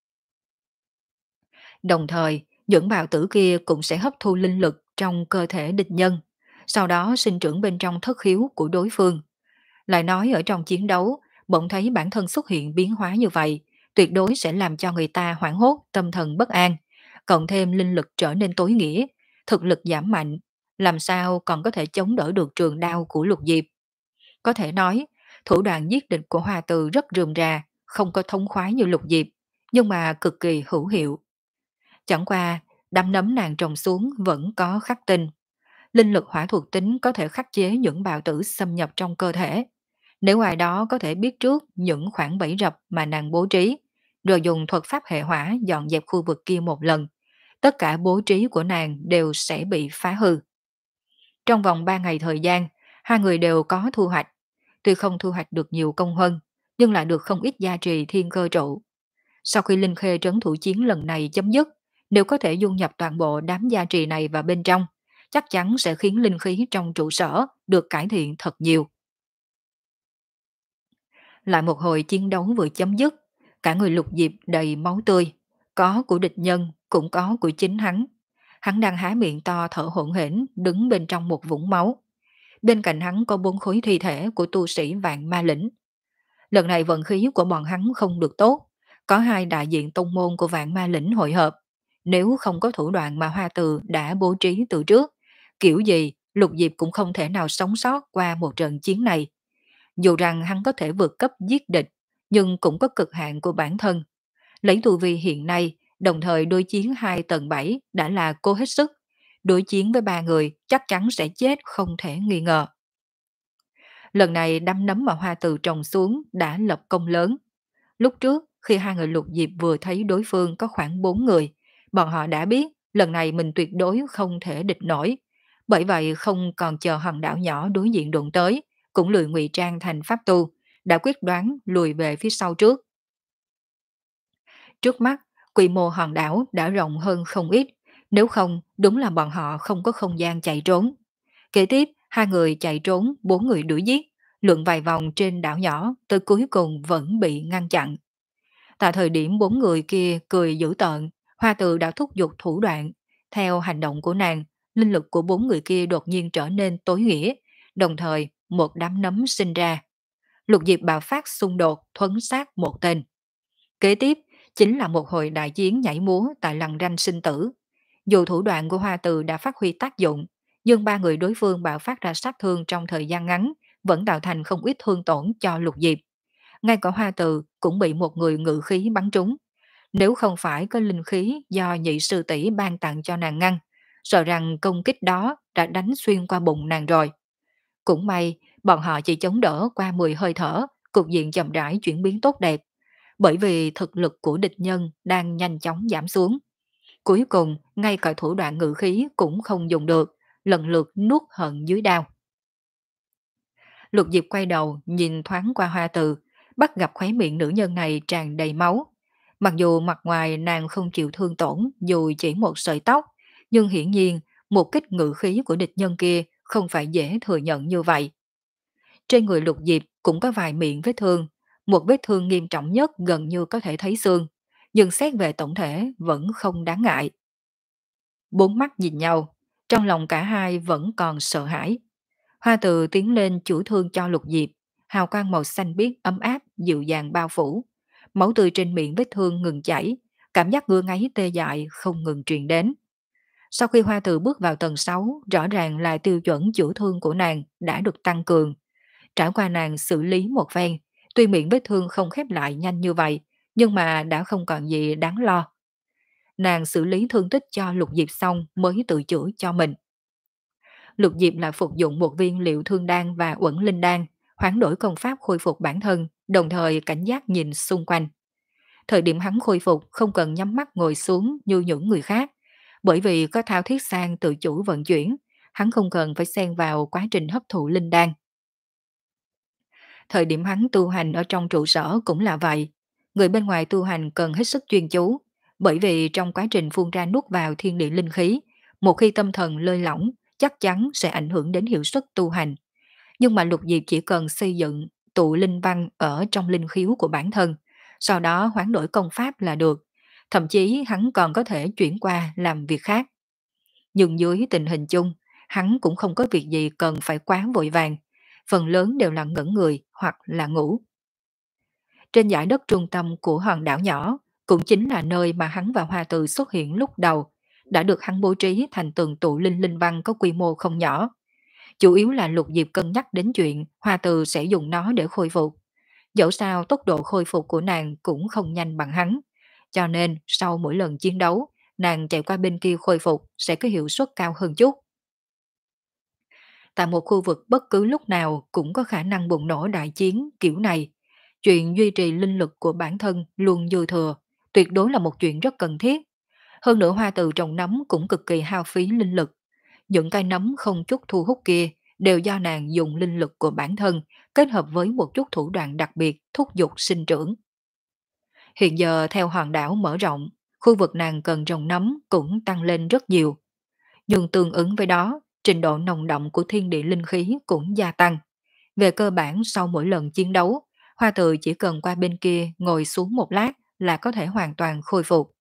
Đồng thời, những bào tử kia cũng sẽ hấp thu linh lực trong cơ thể địch nhân, sau đó sinh trưởng bên trong thất khiếu của đối phương. Lại nói ở trong chiến đấu, bỗng thấy bản thân xuất hiện biến hóa như vậy, tuyệt đối sẽ làm cho người ta hoảng hốt, tâm thần bất an, cộng thêm linh lực trở nên tối nghĩa, thực lực giảm mạnh, làm sao còn có thể chống đỡ được trường đao của Lục Diệp. Có thể nói, thủ đoạn giết địch của Hoa Từ rất rườm rà, không có thống khoái như Lục Diệp, nhưng mà cực kỳ hữu hiệu. Chẳng qua, đám nấm nàng trồng xuống vẫn có khắc tinh. Linh lực hỏa thuộc tính có thể khắc chế những bào tử xâm nhập trong cơ thể. Nếu ai đó có thể biết trước những khoảng bẫy rập mà nàng bố trí, rồi dùng thuật pháp hệ hỏa dọn dẹp khu vực kia một lần, tất cả bố trí của nàng đều sẽ bị phá hư. Trong vòng ba ngày thời gian, hai người đều có thu hoạch. Tuy không thu hoạch được nhiều công huân, nhưng lại được không ít gia trì thiên cơ trụ. Sau khi Linh Khê trấn thủ chiến lần này chấm dứt, Nếu có thể dung nhập toàn bộ đám gia trì này vào bên trong, chắc chắn sẽ khiến linh khí trong trụ sở được cải thiện thật nhiều. Lại một hồi chiến đấu vừa chấm dứt, cả người Lục Diệp đầy máu tươi, có của địch nhân, cũng có của chính hắn. Hắn đang há miệng to thở hổn hển, đứng bên trong một vũng máu. Bên cạnh hắn có bốn khối thi thể của tu sĩ vạn ma lĩnh. Lần này vận khí của bọn hắn không được tốt, có hai đại diện tông môn của vạn ma lĩnh hội hợp. Nếu không có thủ đoạn mà Hoa Từ đã bố trí từ trước, kiểu gì Lục Diệp cũng không thể nào sống sót qua một trận chiến này. Dù rằng hắn có thể vượt cấp giết địch, nhưng cũng có cực hạn của bản thân. Lấy tu vi hiện nay, đồng thời đối chiến hai tầng bảy đã là cố hết sức. Đối chiến với ba người chắc chắn sẽ chết không thể nghi ngờ. Lần này đâm nấm mà Hoa Từ trồng xuống đã lập công lớn. Lúc trước, khi hai người Lục Diệp vừa thấy đối phương có khoảng bốn người, bọn họ đã biết lần này mình tuyệt đối không thể địch nổi. Bởi vậy không còn chờ hòn đảo nhỏ đối diện đụng tới, cũng lười ngụy trang thành pháp tu, đã quyết đoán lùi về phía sau trước. Trước mắt, quy mô hòn đảo đã rộng hơn không ít, nếu không đúng là bọn họ không có không gian chạy trốn. Kế tiếp, hai người chạy trốn, bốn người đuổi giết, lượn vài vòng trên đảo nhỏ, tới cuối cùng vẫn bị ngăn chặn. Tại thời điểm bốn người kia cười dữ tợn, Hoa Từ đã thúc giục thủ đoạn. Theo hành động của nàng, linh lực của bốn người kia đột nhiên trở nên tối nghĩa, đồng thời một đám nấm sinh ra. Lục Diệp bạo phát xung đột thuấn sát một tên. Kế tiếp chính là một hồi đại chiến nhảy múa tại lằn ranh sinh tử. Dù thủ đoạn của Hoa Từ đã phát huy tác dụng, nhưng ba người đối phương bạo phát ra sát thương trong thời gian ngắn vẫn tạo thành không ít thương tổn cho Lục Diệp. Ngay cả Hoa Từ cũng bị một người ngự khí bắn trúng. Nếu không phải có linh khí do nhị sư tỷ ban tặng cho nàng ngăn, sợ rằng công kích đó đã đánh xuyên qua bụng nàng rồi. Cũng may, bọn họ chỉ chống đỡ qua mười hơi thở, cục diện chậm rãi chuyển biến tốt đẹp. Bởi vì thực lực của địch nhân đang nhanh chóng giảm xuống. Cuối cùng, ngay cả thủ đoạn ngự khí cũng không dùng được, lần lượt nuốt hận dưới đao. Lục Diệp quay đầu, nhìn thoáng qua Hoa Từ, bắt gặp khóe miệng nữ nhân này tràn đầy máu. Mặc dù mặt ngoài nàng không chịu thương tổn dù chỉ một sợi tóc, nhưng hiển nhiên một kích ngự khí của địch nhân kia không phải dễ thừa nhận như vậy. Trên người Lục Diệp cũng có vài miệng vết thương, một vết thương nghiêm trọng nhất gần như có thể thấy xương, nhưng xét về tổng thể vẫn không đáng ngại. Bốn mắt nhìn nhau, trong lòng cả hai vẫn còn sợ hãi. Hoa Từ tiến lên chữa thương cho Lục Diệp, hào quang màu xanh biếc ấm áp, dịu dàng bao phủ. Máu tươi trên miệng vết thương ngừng chảy, cảm giác ngứa ngáy tê dại không ngừng truyền đến. Sau khi Hoa Từ bước vào tầng sáu, rõ ràng là tiêu chuẩn chữa thương của nàng đã được tăng cường. Trải qua nàng xử lý một phen, tuy miệng vết thương không khép lại nhanh như vậy, nhưng mà đã không còn gì đáng lo. Nàng xử lý thương tích cho Lục Diệp xong mới tự chữa cho mình. Lục Diệp lại phục dụng một viên liệu thương đan và uẩn linh đan, hoán đổi công pháp khôi phục bản thân, đồng thời cảnh giác nhìn xung quanh. Thời điểm hắn khôi phục không cần nhắm mắt ngồi xuống như những người khác, bởi vì có thao thiết sang tự chủ vận chuyển, hắn không cần phải xen vào quá trình hấp thụ linh đan. Thời điểm hắn tu hành ở trong trụ sở cũng là vậy. Người bên ngoài tu hành cần hết sức chuyên chú, bởi vì trong quá trình phun ra nuốt vào thiên địa linh khí, một khi tâm thần lơi lỏng, chắc chắn sẽ ảnh hưởng đến hiệu suất tu hành. Nhưng mà Lục Diệp chỉ cần xây dựng tụ linh văn ở trong linh khiếu của bản thân, sau đó hoán đổi công pháp là được. Thậm chí hắn còn có thể chuyển qua làm việc khác. Nhưng dưới tình hình chung, hắn cũng không có việc gì cần phải quá vội vàng. Phần lớn đều là ngẩn người hoặc là ngủ. Trên dải đất trung tâm của hòn đảo nhỏ, cũng chính là nơi mà hắn và Hoa Từ xuất hiện lúc đầu, đã được hắn bố trí thành tường tụ linh linh văn có quy mô không nhỏ. Chủ yếu là Lục Diệp cân nhắc đến chuyện Hoa Từ sẽ dùng nó để khôi phục. Dẫu sao tốc độ khôi phục của nàng cũng không nhanh bằng hắn. Cho nên sau mỗi lần chiến đấu, nàng chạy qua bên kia khôi phục sẽ có hiệu suất cao hơn chút. Tại một khu vực bất cứ lúc nào cũng có khả năng bùng nổ đại chiến kiểu này. Chuyện duy trì linh lực của bản thân luôn dư thừa, tuyệt đối là một chuyện rất cần thiết. Hơn nữa Hoa Từ trồng nấm cũng cực kỳ hao phí linh lực. Những cây nấm không chút thu hút kia đều do nàng dùng linh lực của bản thân kết hợp với một chút thủ đoạn đặc biệt thúc giục sinh trưởng. Hiện giờ theo hòn đảo mở rộng, khu vực nàng cần trồng nấm cũng tăng lên rất nhiều. Nhưng tương ứng với đó, trình độ nồng đậm của thiên địa linh khí cũng gia tăng. Về cơ bản sau mỗi lần chiến đấu, Hoa Từ chỉ cần qua bên kia ngồi xuống một lát là có thể hoàn toàn khôi phục.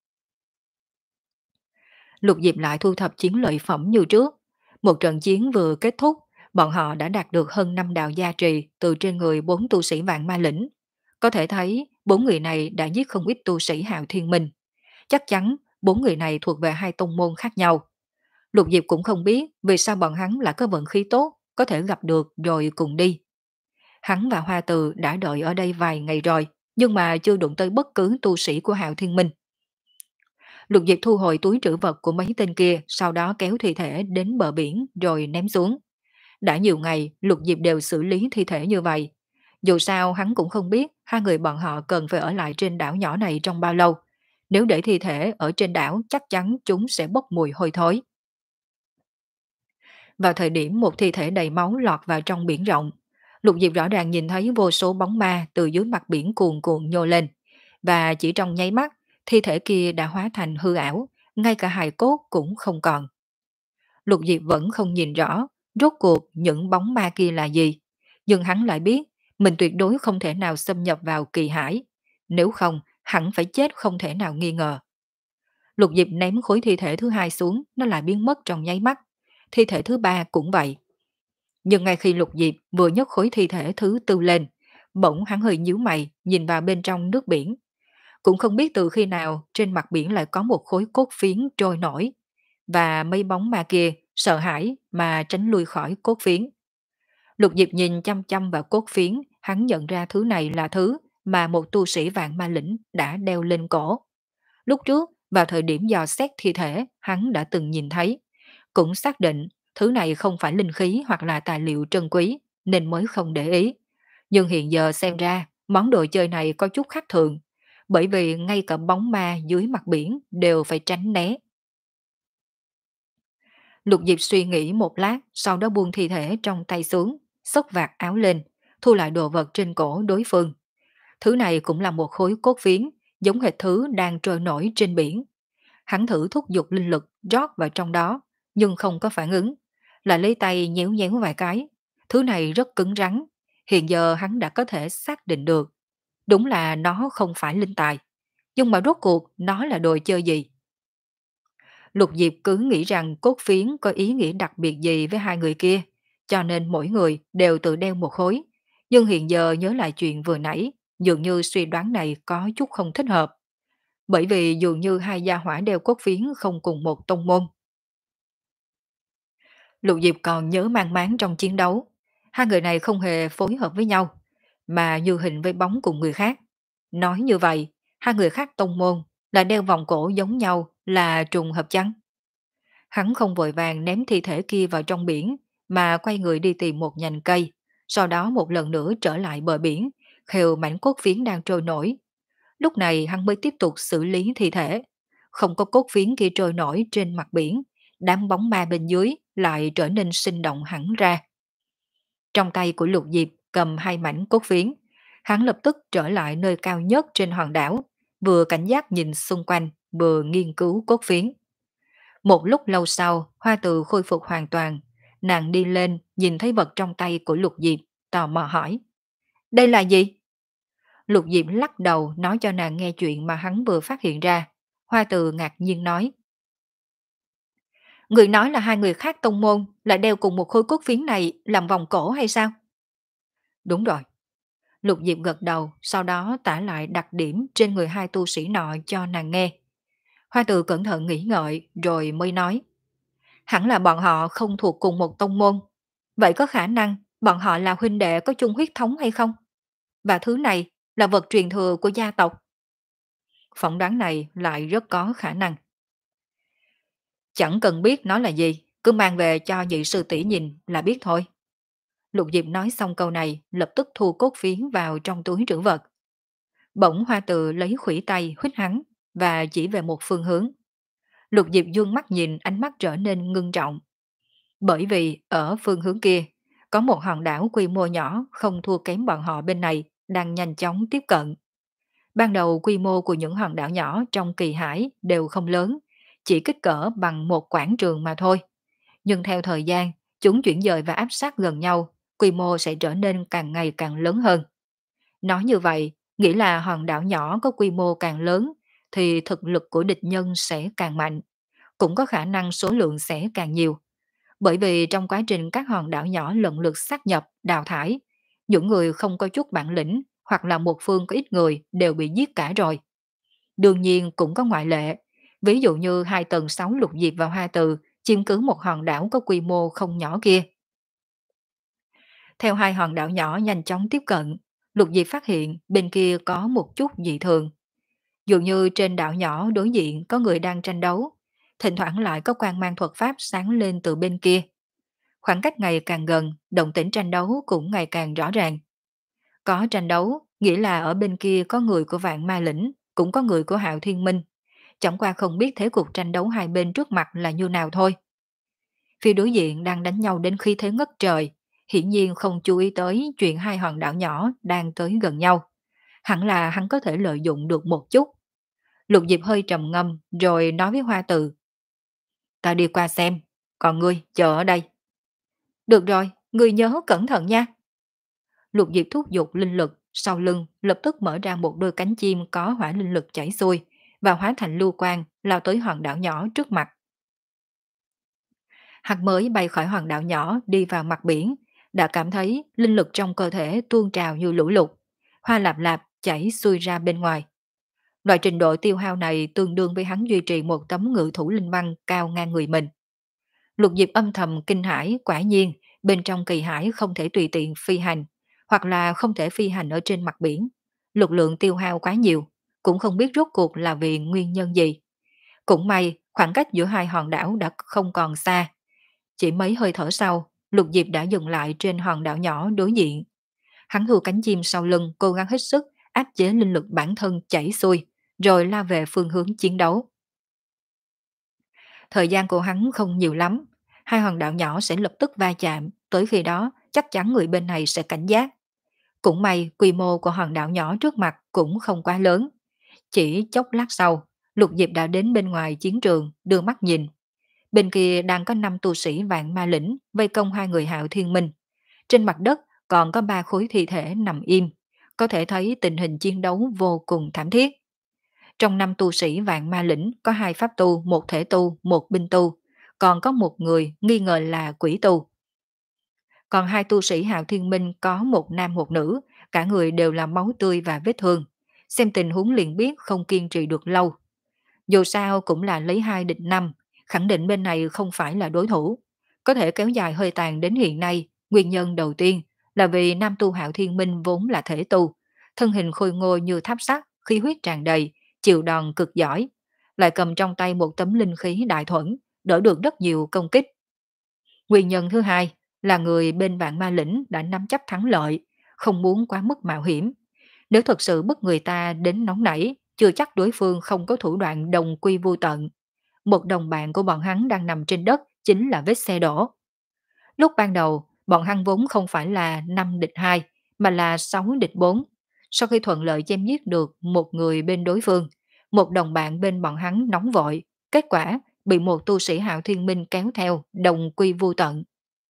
Lục Diệp lại thu thập chiến lợi phẩm như trước. Một trận chiến vừa kết thúc, bọn họ đã đạt được hơn năm đạo gia trì từ trên người bốn tu sĩ vạn ma lĩnh. Có thể thấy, bốn người này đã giết không ít tu sĩ hạo thiên minh. Chắc chắn, bốn người này thuộc về hai tông môn khác nhau. Lục Diệp cũng không biết vì sao bọn hắn lại có vận khí tốt, có thể gặp được rồi cùng đi. Hắn và Hoa Từ đã đợi ở đây vài ngày rồi, nhưng mà chưa đụng tới bất cứ tu sĩ của Hạo Thiên Minh. Lục Diệp thu hồi túi trữ vật của mấy tên kia, sau đó kéo thi thể đến bờ biển rồi ném xuống. Đã nhiều ngày, Lục Diệp đều xử lý thi thể như vậy. Dù sao hắn cũng không biết hai người bọn họ cần phải ở lại trên đảo nhỏ này trong bao lâu. Nếu để thi thể ở trên đảo chắc chắn chúng sẽ bốc mùi hôi thối. Vào thời điểm một thi thể đầy máu lọt vào trong biển rộng, Lục Diệp rõ ràng nhìn thấy vô số bóng ma từ dưới mặt biển cuồn cuộn nhô lên. Và chỉ trong nháy mắt, thi thể kia đã hóa thành hư ảo, ngay cả hài cốt cũng không còn. Lục Diệp vẫn không nhìn rõ, rốt cuộc những bóng ma kia là gì. Nhưng hắn lại biết, mình tuyệt đối không thể nào xâm nhập vào kỳ hải. Nếu không, hẳn phải chết không thể nào nghi ngờ. Lục Diệp ném khối thi thể thứ hai xuống, nó lại biến mất trong nháy mắt. Thi thể thứ ba cũng vậy. Nhưng ngay khi Lục Diệp vừa nhấc khối thi thể thứ tư lên, bỗng hắn hơi nhíu mày nhìn vào bên trong nước biển. Cũng không biết từ khi nào trên mặt biển lại có một khối cốt phiến trôi nổi. Và mấy bóng ma kia sợ hãi mà tránh lui khỏi cốt phiến. Lục Diệp nhìn chăm chăm vào cốt phiến, hắn nhận ra thứ này là thứ mà một tu sĩ vạn ma lĩnh đã đeo lên cổ. Lúc trước, vào thời điểm dò xét thi thể, hắn đã từng nhìn thấy. Cũng xác định thứ này không phải linh khí hoặc là tài liệu trân quý, nên mới không để ý. Nhưng hiện giờ xem ra, món đồ chơi này có chút khác thường, bởi vì ngay cả bóng ma dưới mặt biển đều phải tránh né. Lục Diệp suy nghĩ một lát, sau đó buông thi thể trong tay xuống, xốc vạt áo lên, thu lại đồ vật trên cổ đối phương. Thứ này cũng là một khối cốt phiến, giống hệt thứ đang trôi nổi trên biển. Hắn thử thúc giục linh lực rót vào trong đó, nhưng không có phản ứng. Lại lấy tay nhéo nhéo vài cái. Thứ này rất cứng rắn. Hiện giờ hắn đã có thể xác định được. Đúng là nó không phải linh tài. Nhưng mà rốt cuộc nó là đồ chơi gì? Lục Diệp cứ nghĩ rằng cốt phiến có ý nghĩa đặc biệt gì với hai người kia. Cho nên mỗi người đều tự đeo một khối. Nhưng hiện giờ nhớ lại chuyện vừa nãy, dường như suy đoán này có chút không thích hợp. Bởi vì dường như hai gia hỏa đeo cốt phiến không cùng một tông môn. Lục Diệp còn nhớ mang máng trong chiến đấu. Hai người này không hề phối hợp với nhau, mà như hình với bóng cùng người khác. Nói như vậy, hai người khác tông môn là đeo vòng cổ giống nhau là trùng hợp chăng? Hắn không vội vàng ném thi thể kia vào trong biển, mà quay người đi tìm một nhành cây, sau đó một lần nữa trở lại bờ biển, khều mảnh cốt phiến đang trôi nổi. Lúc này hắn mới tiếp tục xử lý thi thể. Không có cốt phiến kia trôi nổi trên mặt biển, đám bóng ma bên dưới lại trở nên sinh động hẳn ra. Trong tay của Lục Diệp cầm hai mảnh cốt phiến, hắn lập tức trở lại nơi cao nhất trên hòn đảo, vừa cảnh giác nhìn xung quanh, vừa nghiên cứu cốt phiến. Một lúc lâu sau, Hoa Từ khôi phục hoàn toàn, nàng đi lên nhìn thấy vật trong tay của Lục Diệp, tò mò hỏi. Đây là gì? Lục Diệp lắc đầu nói cho nàng nghe chuyện mà hắn vừa phát hiện ra. Hoa Từ ngạc nhiên nói. Người nói là hai người khác tông môn lại đeo cùng một khối cốt phiến này làm vòng cổ hay sao? Đúng rồi. Lục Diệp gật đầu, sau đó tả lại đặc điểm trên người hai tu sĩ nọ cho nàng nghe. Hoa Từ cẩn thận nghĩ ngợi rồi mới nói. Hẳn là bọn họ không thuộc cùng một tông môn. Vậy có khả năng bọn họ là huynh đệ có chung huyết thống hay không? Và thứ này là vật truyền thừa của gia tộc. Phỏng đoán này lại rất có khả năng. Chẳng cần biết nó là gì, cứ mang về cho nhị sư tỷ nhìn là biết thôi. Lục Diệp nói xong câu này, lập tức thu cốt phiến vào trong túi trữ vật. Bỗng Hoa Từ lấy khuỷu tay huýt hắn và chỉ về một phương hướng. Lục Diệp dương mắt nhìn, ánh mắt trở nên ngưng trọng. Bởi vì ở phương hướng kia, có một hòn đảo quy mô nhỏ không thua kém bọn họ bên này đang nhanh chóng tiếp cận. Ban đầu quy mô của những hòn đảo nhỏ trong Kỳ Hải đều không lớn, chỉ kích cỡ bằng một quảng trường mà thôi. Nhưng theo thời gian, chúng chuyển dời và áp sát gần nhau, quy mô sẽ trở nên càng ngày càng lớn hơn. Nói như vậy, nghĩa là hòn đảo nhỏ có quy mô càng lớn thì thực lực của địch nhân sẽ càng mạnh, cũng có khả năng số lượng sẽ càng nhiều. Bởi vì trong quá trình các hòn đảo nhỏ lần lượt sát nhập, đào thải, những người không có chút bản lĩnh hoặc là một phương có ít người đều bị giết cả rồi. Đương nhiên cũng có ngoại lệ, ví dụ như hai tầng sáu lục diệp và hoa từ chiếm cứ một hòn đảo có quy mô không nhỏ kia. Theo hai hòn đảo nhỏ nhanh chóng tiếp cận, lục diệp phát hiện bên kia có một chút dị thường. Dường như trên đảo nhỏ đối diện có người đang tranh đấu, thỉnh thoảng lại có quang mang thuật pháp sáng lên từ bên kia. Khoảng cách ngày càng gần, động tĩnh tranh đấu cũng ngày càng rõ ràng. Có tranh đấu, nghĩa là ở bên kia có người của Vạn Ma Lĩnh, cũng có người của Hạo Thiên Minh. Chẳng qua không biết thế cục tranh đấu hai bên trước mặt là như nào thôi. Phía đối diện đang đánh nhau đến khí thế ngất trời, hiển nhiên không chú ý tới chuyện hai hòn đảo nhỏ đang tới gần nhau. Hẳn là hắn có thể lợi dụng được một chút. Lục Diệp hơi trầm ngâm rồi nói với Hoa Từ. Ta đi qua xem, còn ngươi chờ ở đây. Được rồi, ngươi nhớ cẩn thận nha. Lục Diệp thúc giục linh lực, sau lưng lập tức mở ra một đôi cánh chim có hỏa linh lực chảy xuôi và hóa thành lưu quang lao tới hòn đảo nhỏ trước mặt. Hắn mới bay khỏi hòn đảo nhỏ đi vào mặt biển, đã cảm thấy linh lực trong cơ thể tuôn trào như lũ lụt, hoa lạp lạp chảy xuôi ra bên ngoài. Loại trình độ tiêu hao này tương đương với hắn duy trì một tấm ngự thủ linh băng cao ngang người mình. Lục Diệp âm thầm kinh hãi, quả nhiên bên trong Kỳ Hải không thể tùy tiện phi hành, hoặc là không thể phi hành ở trên mặt biển. Lực lượng tiêu hao quá nhiều, cũng không biết rốt cuộc là vì nguyên nhân gì. Cũng may, khoảng cách giữa hai hòn đảo đã không còn xa. Chỉ mấy hơi thở sau, Lục Diệp đã dừng lại trên hòn đảo nhỏ đối diện. Hắn thu cánh chim sau lưng, cố gắng hết sức áp chế linh lực bản thân chảy xuôi, rồi la về phương hướng chiến đấu. Thời gian của hắn không nhiều lắm, hai hòn đảo nhỏ sẽ lập tức va chạm, tới khi đó chắc chắn người bên này sẽ cảnh giác. Cũng may quy mô của hòn đảo nhỏ trước mặt cũng không quá lớn. Chỉ chốc lát sau, Lục Diệp đã đến bên ngoài chiến trường, đưa mắt nhìn. Bên kia đang có năm tu sĩ Vạn Ma Lĩnh vây công hai người Hạo Thiên Minh. Trên mặt đất còn có ba khối thi thể nằm im, có thể thấy tình hình chiến đấu vô cùng thảm thiết. Trong năm tu sĩ Vạn Ma Lĩnh có hai pháp tu, một thể tu, một binh tu, còn có một người nghi ngờ là quỷ tu. Còn hai tu sĩ Hạo Thiên Minh có một nam một nữ, cả người đều là máu tươi và vết thương. Xem tình huống liền biết không kiên trì được lâu. Dù sao cũng là lấy hai địch năm, khẳng định bên này không phải là đối thủ. Có thể kéo dài hơi tàn đến hiện nay, nguyên nhân đầu tiên là vì nam tu Hạo Thiên Minh vốn là thể tu, thân hình khôi ngô như tháp sắt, khí huyết tràn đầy, chịu đòn cực giỏi, lại cầm trong tay một tấm linh khí đại thuẫn, đỡ được rất nhiều công kích. Nguyên nhân thứ hai là người bên Vạn Ma Lĩnh đã nắm chắc thắng lợi, không muốn quá mức mạo hiểm. Nếu thật sự bức người ta đến nóng nảy, chưa chắc đối phương không có thủ đoạn đồng quy vô tận. Một đồng bạn của bọn hắn đang nằm trên đất chính là vết xe đổ. Lúc ban đầu, bọn hắn vốn không phải là năm địch hai, mà là sáu địch bốn. Sau khi thuận lợi chém giết được một người bên đối phương, một đồng bạn bên bọn hắn nóng vội, kết quả bị một tu sĩ Hạo Thiên Minh kéo theo đồng quy vô tận.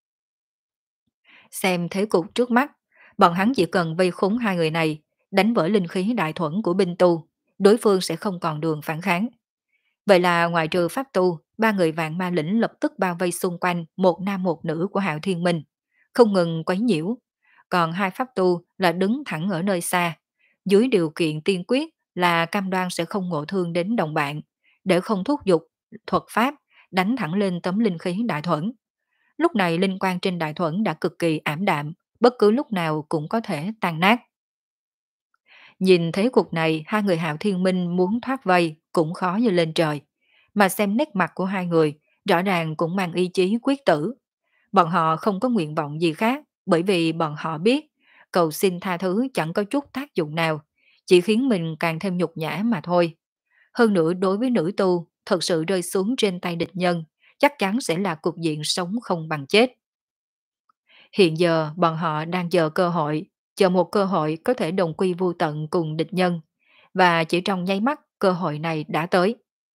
Xem thế cục trước mắt, bọn hắn chỉ cần vây khốn hai người này, đánh vỡ linh khí đại thuẫn của binh tu, đối phương sẽ không còn đường phản kháng. Vậy là ngoài trừ pháp tu, ba người Vạn Ma Lĩnh lập tức bao vây xung quanh một nam một nữ của Hạo Thiên Minh, không ngừng quấy nhiễu. Còn hai pháp tu là đứng thẳng ở nơi xa, dưới điều kiện tiên quyết là cam đoan sẽ không ngộ thương đến đồng bạn, để không thúc giục thuật pháp đánh thẳng lên tấm linh khí đại thuẫn. Lúc này linh quang trên đại thuẫn đã cực kỳ ảm đạm, bất cứ lúc nào cũng có thể tan nát. Nhìn thấy cục này, hai người Hạo Thiên Minh muốn thoát vây cũng khó như lên trời. Mà xem nét mặt của hai người, rõ ràng cũng mang ý chí quyết tử. Bọn họ không có nguyện vọng gì khác, bởi vì bọn họ biết cầu xin tha thứ chẳng có chút tác dụng nào, chỉ khiến mình càng thêm nhục nhã mà thôi. Hơn nữa đối với nữ tu, thật sự rơi xuống trên tay địch nhân, chắc chắn sẽ là cục diện sống không bằng chết. Hiện giờ bọn họ đang chờ cơ hội, chờ một cơ hội có thể đồng quy vô tận cùng địch nhân. và chỉ trong nháy mắt cơ hội này đã tới.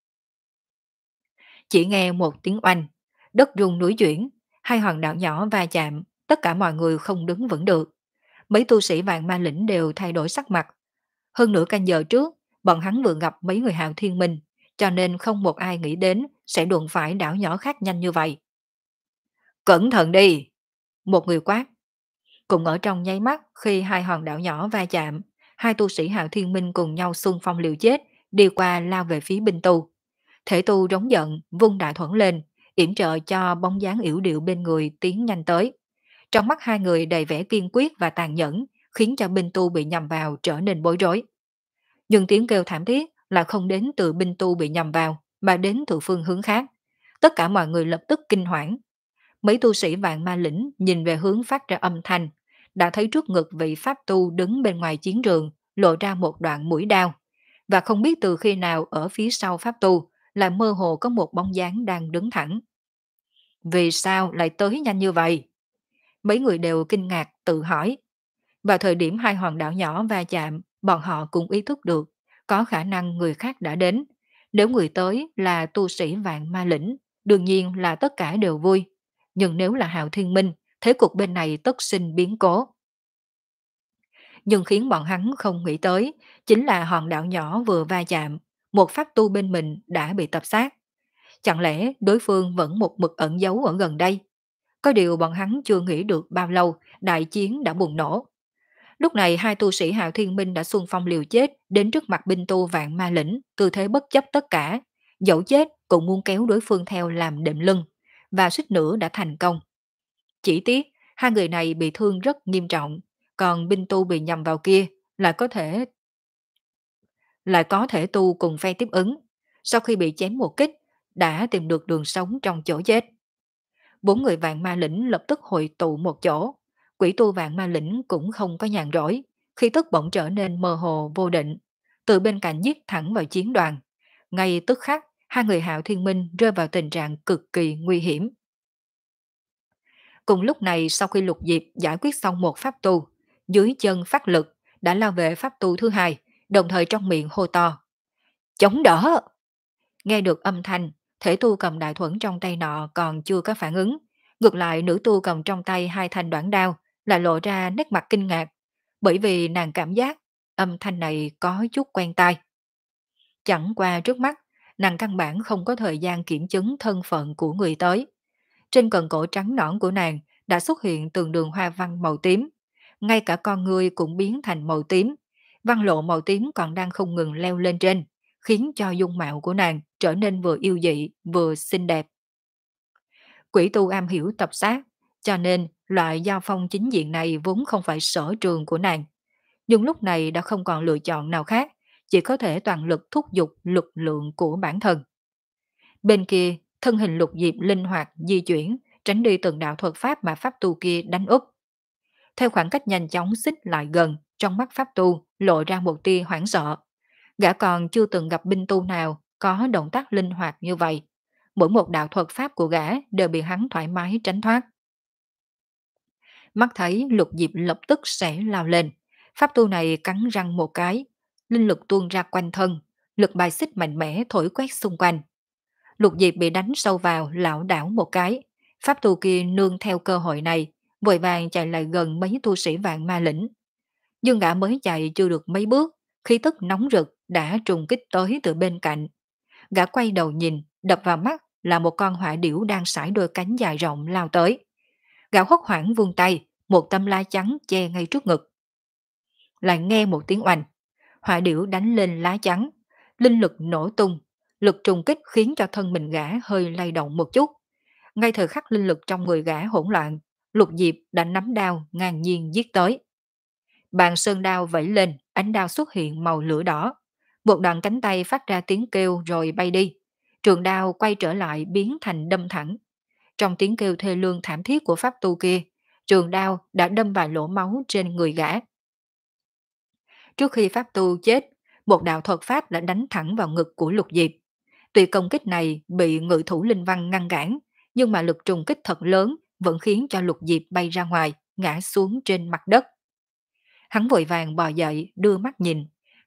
Chỉ nghe một tiếng oanh, đất rung núi chuyển, hai hòn đảo nhỏ va chạm, tất cả mọi người không đứng vững được. Mấy tu sĩ vạn ma lĩnh đều thay đổi sắc mặt. Hơn nửa canh giờ trước, bọn hắn vừa gặp mấy người hào thiên minh, cho nên không một ai nghĩ đến sẽ đụng phải đảo nhỏ khác nhanh như vậy. Cẩn thận đi! Một người quát. Cùng ở trong nháy mắt khi hai hòn đảo nhỏ va chạm, hai tu sĩ hào thiên minh cùng nhau xung phong liều chết, đi qua lao về phía binh tu. Thể tu rống giận, vung đại thuẫn lên, yểm trợ cho bóng dáng yểu điệu bên người tiến nhanh tới. Trong mắt hai người đầy vẻ kiên quyết và tàn nhẫn, khiến cho binh tu bị nhầm vào trở nên bối rối. Nhưng tiếng kêu thảm thiết là không đến từ binh tu bị nhầm vào, mà đến từ phương hướng khác. Tất cả mọi người lập tức kinh hoảng. Mấy tu sĩ vạn ma lĩnh nhìn về hướng phát ra âm thanh, đã thấy trước ngực vị pháp tu đứng bên ngoài chiến trường, lộ ra một đoạn mũi đao. Và không biết từ khi nào ở phía sau pháp tu, lại mơ hồ có một bóng dáng đang đứng thẳng. Vì sao lại tới nhanh như vậy? Mấy người đều kinh ngạc tự hỏi. Vào thời điểm hai hòn đảo nhỏ va chạm, bọn họ cũng ý thức được có khả năng người khác đã đến. Nếu người tới là tu sĩ vạn ma lĩnh, đương nhiên là tất cả đều vui. Nhưng nếu là Hạo Thiên Minh, thế cục bên này tất sinh biến cố. Nhưng khiến bọn hắn không nghĩ tới, chính là hòn đảo nhỏ vừa va chạm, một pháp tu bên mình đã bị tập sát. Chẳng lẽ đối phương vẫn một mực ẩn giấu ở gần đây? Có điều bọn hắn chưa nghĩ được bao lâu, đại chiến đã bùng nổ. Lúc này hai tu sĩ Hạo Thiên Minh đã xung phong liều chết đến trước mặt binh tu vạn ma lĩnh, tư thế bất chấp tất cả. Dẫu chết cũng muốn kéo đối phương theo làm đệm lưng, và suýt nữa đã thành công. Chỉ tiếc, hai người này bị thương rất nghiêm trọng, còn binh tu bị nhầm vào kia lại có thể lại có thể tu cùng phe tiếp ứng. Sau khi bị chém một kích, đã tìm được đường sống trong chỗ chết. Bốn người vạn ma lĩnh lập tức hội tụ một chỗ. Quỷ tu vạn ma lĩnh cũng không có nhàn rỗi, khi tức bỗng trở nên mơ hồ vô định. Từ bên cạnh giết thẳng vào chiến đoàn. Ngay tức khắc, hai người Hạo Thiên Minh rơi vào tình trạng cực kỳ nguy hiểm. Cùng lúc này sau khi Lục Diệp giải quyết xong một pháp tu, dưới chân phát lực đã lao về pháp tu thứ hai, đồng thời trong miệng hô to. Chống đỡ! Nghe được âm thanh, thể tu cầm đại thuẫn trong tay nọ còn chưa có phản ứng. Ngược lại nữ tu cầm trong tay hai thanh đoạn đao lại lộ ra nét mặt kinh ngạc, bởi vì nàng cảm giác âm thanh này có chút quen tai. Chẳng qua trước mắt, nàng căn bản không có thời gian kiểm chứng thân phận của người tới. Trên cần cổ trắng nõn của nàng đã xuất hiện từng đường hoa văn màu tím. Ngay cả con người cũng biến thành màu tím. Văn lộ màu tím còn đang không ngừng leo lên trên, khiến cho dung mạo của nàng trở nên vừa yêu dị vừa xinh đẹp. Quỷ tu am hiểu tập sát, cho nên loại giao phong chính diện này vốn không phải sở trường của nàng. Nhưng lúc này đã không còn lựa chọn nào khác, chỉ có thể toàn lực thúc giục lực lượng của bản thân. Bên kia, thân hình Lục Diệp linh hoạt di chuyển, tránh đi từng đạo thuật pháp mà pháp tu kia đánh úp. Theo khoảng cách nhanh chóng xích lại gần, trong mắt pháp tu lộ ra một tia hoảng sợ. Gã còn chưa từng gặp binh tu nào có động tác linh hoạt như vậy. Mỗi một đạo thuật pháp của gã đều bị hắn thoải mái tránh thoát. Mắt thấy Lục Diệp lập tức sẽ lao lên. Pháp tu này cắn răng một cái, linh lực tuôn ra quanh thân, lực bài xích mạnh mẽ thổi quét xung quanh. Lục Diệp bị đánh sâu vào, lảo đảo một cái. Pháp tu kia nương theo cơ hội này, vội vàng chạy lại gần mấy tu sĩ vạn ma lĩnh. Nhưng gã mới chạy chưa được mấy bước, khí tức nóng rực đã trùng kích tới từ bên cạnh. Gã quay đầu nhìn, đập vào mắt là một con hỏa điểu đang sải đôi cánh dài rộng lao tới. Gã hốt hoảng vung tay, một tấm lá trắng che ngay trước ngực. Lại nghe một tiếng oanh, hỏa điểu đánh lên lá trắng, linh lực nổ tung, lực trùng kích khiến cho thân mình gã hơi lay động một chút. Ngay thời khắc linh lực trong người gã hỗn loạn, Lục Diệp đã nắm đao ngang nhiên giết tới. Bàn sơn đao vẫy lên, ánh đao xuất hiện màu lửa đỏ. Một đoạn cánh tay phát ra tiếng kêu rồi bay đi. Trường đao quay trở lại biến thành đâm thẳng. Trong tiếng kêu thê lương thảm thiết của pháp tu kia, trường đao đã đâm vài lỗ máu trên người gã. Trước khi pháp tu chết, một đạo thuật pháp đã đánh thẳng vào ngực của Lục Diệp. Tuy công kích này bị ngự thủ linh văn ngăn cản, nhưng mà lực trùng kích thật lớn vẫn khiến cho Lục Diệp bay ra ngoài, ngã xuống trên mặt đất. Hắn vội vàng bò dậy, đưa mắt nhìn,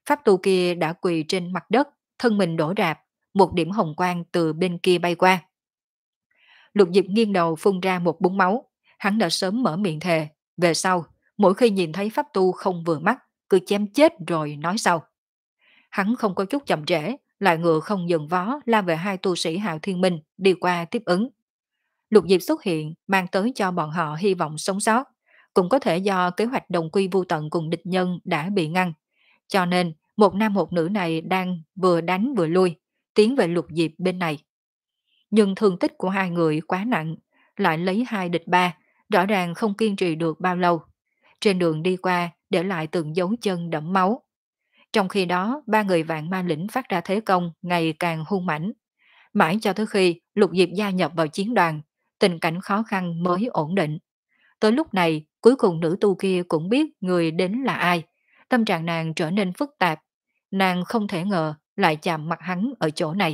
pháp tu kia đã quỳ trên mặt đất, thân mình đổ rạp, một điểm hồng quang từ bên kia bay qua. Lục Diệp nghiêng đầu phun ra một búng máu, hắn đã sớm mở miệng thề, về sau, mỗi khi nhìn thấy pháp tu không vừa mắt, cứ chém chết rồi nói sau. Hắn không có chút chậm trễ, lại ngựa không dừng vó lao về hai tu sĩ Hạo Thiên Minh đi qua tiếp ứng. Lục Diệp xuất hiện mang tới cho bọn họ hy vọng sống sót, cũng có thể do kế hoạch đồng quy vu tận cùng địch nhân đã bị ngăn. Cho nên, một nam một nữ này đang vừa đánh vừa lui, tiến về Lục Diệp bên này. Nhưng thương tích của hai người quá nặng, lại lấy hai địch ba, rõ ràng không kiên trì được bao lâu. Trên đường đi qua, để lại từng dấu chân đẫm máu. Trong khi đó, ba người vạn ma lĩnh phát ra thế công ngày càng hung mãnh. Mãi cho tới khi Lục Diệp gia nhập vào chiến đoàn, tình cảnh khó khăn mới ổn định. Tới lúc này, cuối cùng nữ tu kia cũng biết người đến là ai. Tâm trạng nàng trở nên phức tạp. Nàng không thể ngờ lại chạm mặt hắn ở chỗ này.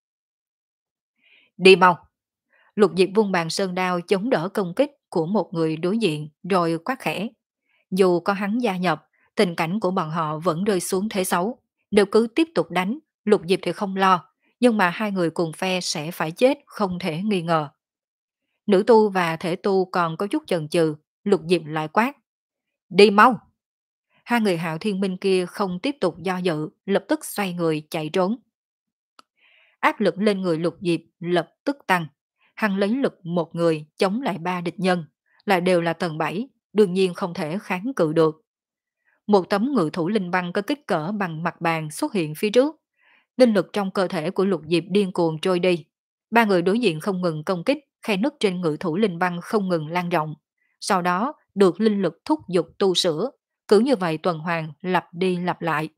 Đi mau! Lục Diệp vung bàn sơn đao chống đỡ công kích của một người đối diện rồi quát khẽ. Dù có hắn gia nhập, tình cảnh của bọn họ vẫn rơi xuống thế xấu. Nếu cứ tiếp tục đánh, Lục Diệp thì không lo, nhưng mà hai người cùng phe sẽ phải chết không thể nghi ngờ. Nữ tu và thể tu còn có chút chần chừ, Lục Diệp lại quát. Đi mau! Hai người Hạo Thiên Minh kia không tiếp tục do dự, lập tức xoay người chạy trốn. Áp lực lên người Lục Diệp lập tức tăng. Hắn lấy lực một người chống lại ba địch nhân, lại đều là tầng bảy, đương nhiên không thể kháng cự được. Một tấm ngự thủ linh băng có kích cỡ bằng mặt bàn xuất hiện phía trước. Linh lực trong cơ thể của Lục Diệp điên cuồng trôi đi. Ba người đối diện không ngừng công kích, khe nứt trên ngự thủ linh băng không ngừng lan rộng. Sau đó được linh lực thúc giục tu sửa, cứ như vậy tuần hoàn lặp đi lặp lại.